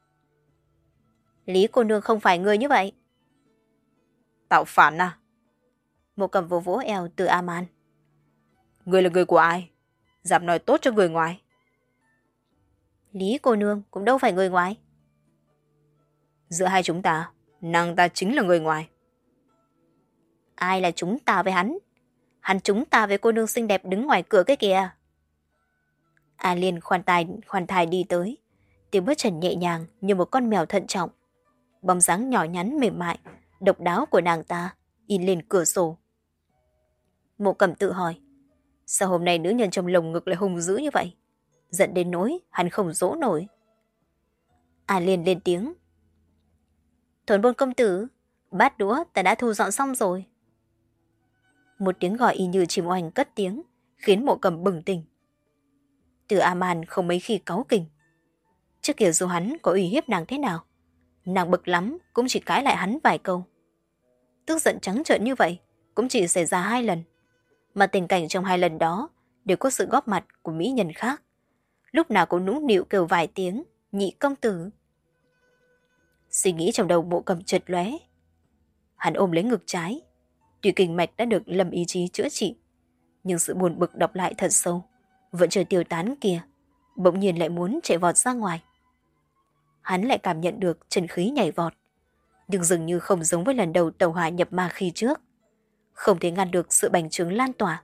Lý cô nương không phải người như vậy. Tạo phản à? Mộ Cầm vỗ vỗ eo Từ A-man. Người là người của ai? Dám nói tốt cho người ngoài. Lý cô nương cũng đâu phải người ngoài. Giữa hai chúng ta, nàng ta chính là người ngoài. Ai là chúng ta với hắn? Hắn chúng ta với cô nương xinh đẹp đứng ngoài cửa cái kìa. A Liên khoan tài khoan thai đi tới, tiếng bước chân nhẹ nhàng như một con mèo thận trọng. Bóng dáng nhỏ nhắn mềm mại, độc đáo của nàng ta in lên cửa sổ. Mộ Cầm tự hỏi, sao hôm nay nữ nhân trong lồng ngực lại hung dữ như vậy, giận đến nỗi hắn không dỗ nổi. A Liên lên tiếng, Thuần Bôn công tử, bát đũa ta đã thu dọn xong rồi. Một tiếng gọi y như chim oanh cất tiếng, khiến Mộ Cầm bừng tỉnh. Từ A-man không mấy khi cáu kỉnh. Trước kia dù hắn có uy hiếp nàng thế nào, nàng bực lắm cũng chỉ cãi lại hắn vài câu. Tức giận trắng trợn như vậy cũng chỉ xảy ra hai lần, mà tình cảnh trong hai lần đó đều có sự góp mặt của mỹ nhân khác. Lúc nào cũng nũng nịu kêu vài tiếng nhị công tử. Suy nghĩ trong đầu Mộ Cầm chợt lóe. Hắn ôm lấy ngực trái. Tuy kinh mạch đã được Lâm Ý Chí chữa trị, nhưng sự buồn bực đọc lại thật sâu, vẫn chưa tiêu tán kia, bỗng nhiên lại muốn chạy vọt ra ngoài. Hắn lại cảm nhận được chân khí nhảy vọt, nhưng dường như không giống với lần đầu tàu hỏa nhập ma khi trước, không thể ngăn được sự bành trướng lan tỏa.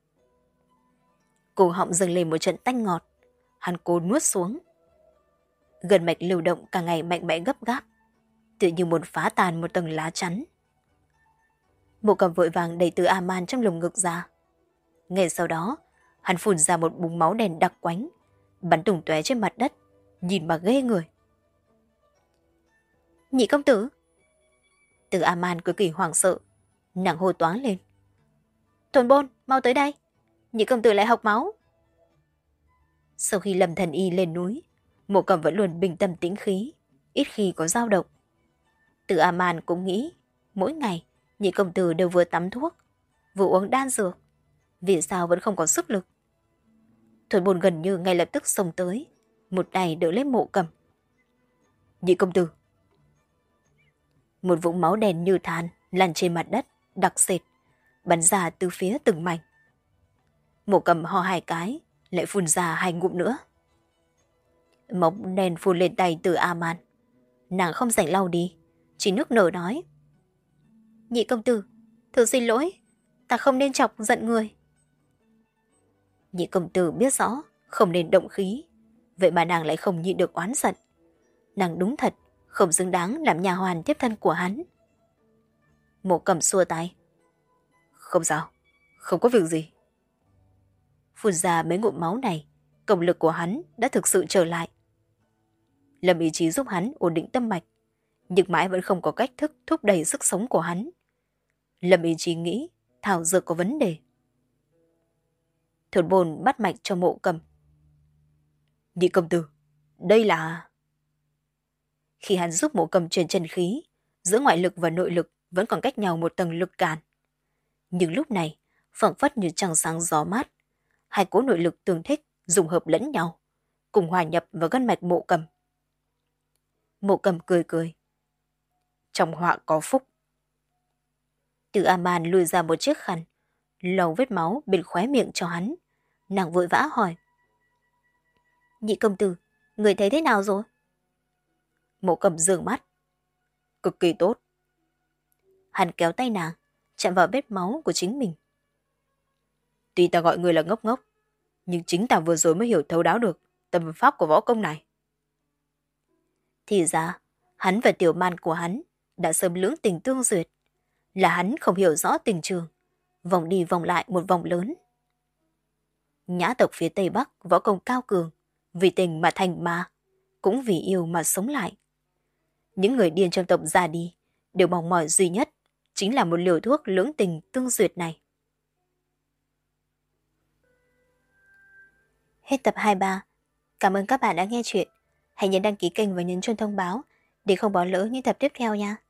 Cổ họng dâng lên một trận tanh ngọt, hắn cố nuốt xuống. Gần mạch lưu động càng ngày mạnh mẽ gấp gáp, tựa như muốn phá tan một tầng lá chắn. Mộ Cầm vội vàng đẩy Từ A-man trong lồng ngực ra. Ngay sau đó, hắn phun ra một búng máu đen đặc quánh, bắn tung tóe trên mặt đất, nhìn mà ghê người. Nhị công tử! Từ A-man cực kỳ hoảng sợ, nàng hô toáng lên. Thuần Bôn, mau tới đây! Nhị công tử lại hộc máu! Sau khi Lâm Thần Y lên núi, Mộ Cầm vẫn luôn bình tâm tĩnh khí, ít khi có dao động. Từ A-man cũng nghĩ, mỗi ngày nhị công tử đều vừa tắm thuốc, vừa uống đan dược, vì sao vẫn không có sức lực. Thuần Bôn gần như ngay lập tức xông tới, một tay đỡ lấy Mộ Cầm. Nhị công tử! Một vũng máu đen như than lăn trên mặt đất, đặc sệt, bắn ra từ phía từng mảnh. Mộ Cầm ho hai cái, lại phun ra hai ngụm nữa. Máu đen phun lên tay Từ A-man. Nàng không rảnh lau đi, chỉ nước nở nói. Nhị công tử, thử xin lỗi, ta không nên chọc giận người. Nhị công tử biết rõ không nên động khí, vậy mà nàng lại không nhịn được oán giận. Nàng đúng thật không xứng đáng làm nhà hoàn tiếp thân của hắn. Mộ Cầm xua tay. Không sao, không có việc gì. Phun ra mấy ngụm máu này, công lực của hắn đã thực sự trở lại. Lâm Ý Chí giúp hắn ổn định tâm mạch, nhưng mãi vẫn không có cách thức thúc đẩy sức sống của hắn. Lâm Ý Chí nghĩ thảo dược có vấn đề. Thuần Bôn bắt mạch cho Mộ Cầm. Nhị công tử, đây là... Khi hắn giúp Mộ Cầm truyền chân khí, giữa ngoại lực và nội lực vẫn còn cách nhau một tầng lực cản. Nhưng lúc này, phảng phất như trăng sáng gió mát, hai cỗ nội lực tương thích dùng hợp lẫn nhau, cùng hòa nhập vào gân mạch Mộ Cầm. Mộ Cầm cười cười. Trong họa có phúc. Từ A-man lùi ra một chiếc khăn, lau vết máu bên khóe miệng cho hắn. Nàng vội vã hỏi. Nhị công tử, người thấy thế nào rồi? Mộ Cầm giương mắt. Cực kỳ tốt. Hắn kéo tay nàng, chạm vào vết máu của chính mình. Tuy ta gọi người là ngốc ngốc, nhưng chính ta vừa rồi mới hiểu thấu đáo được tâm pháp của võ công này. Thì ra, hắn và tiểu man của hắn đã sớm lưỡng tình tương duyệt, là hắn không hiểu rõ tình trường, vòng đi vòng lại một vòng lớn. Nhã tộc phía Tây Bắc võ công cao cường, vì tình mà thành ma, cũng vì yêu mà sống lại. Những người điên trong tộc ra đi, đều mong mỏi duy nhất, chính là một liều thuốc lưỡng tình tương duyệt này. Hết tập hai mươi ba. Cảm ơn các bạn đã nghe chuyện. Hãy nhấn đăng ký kênh và nhấn chuông thông báo để không bỏ lỡ những tập tiếp theo nha.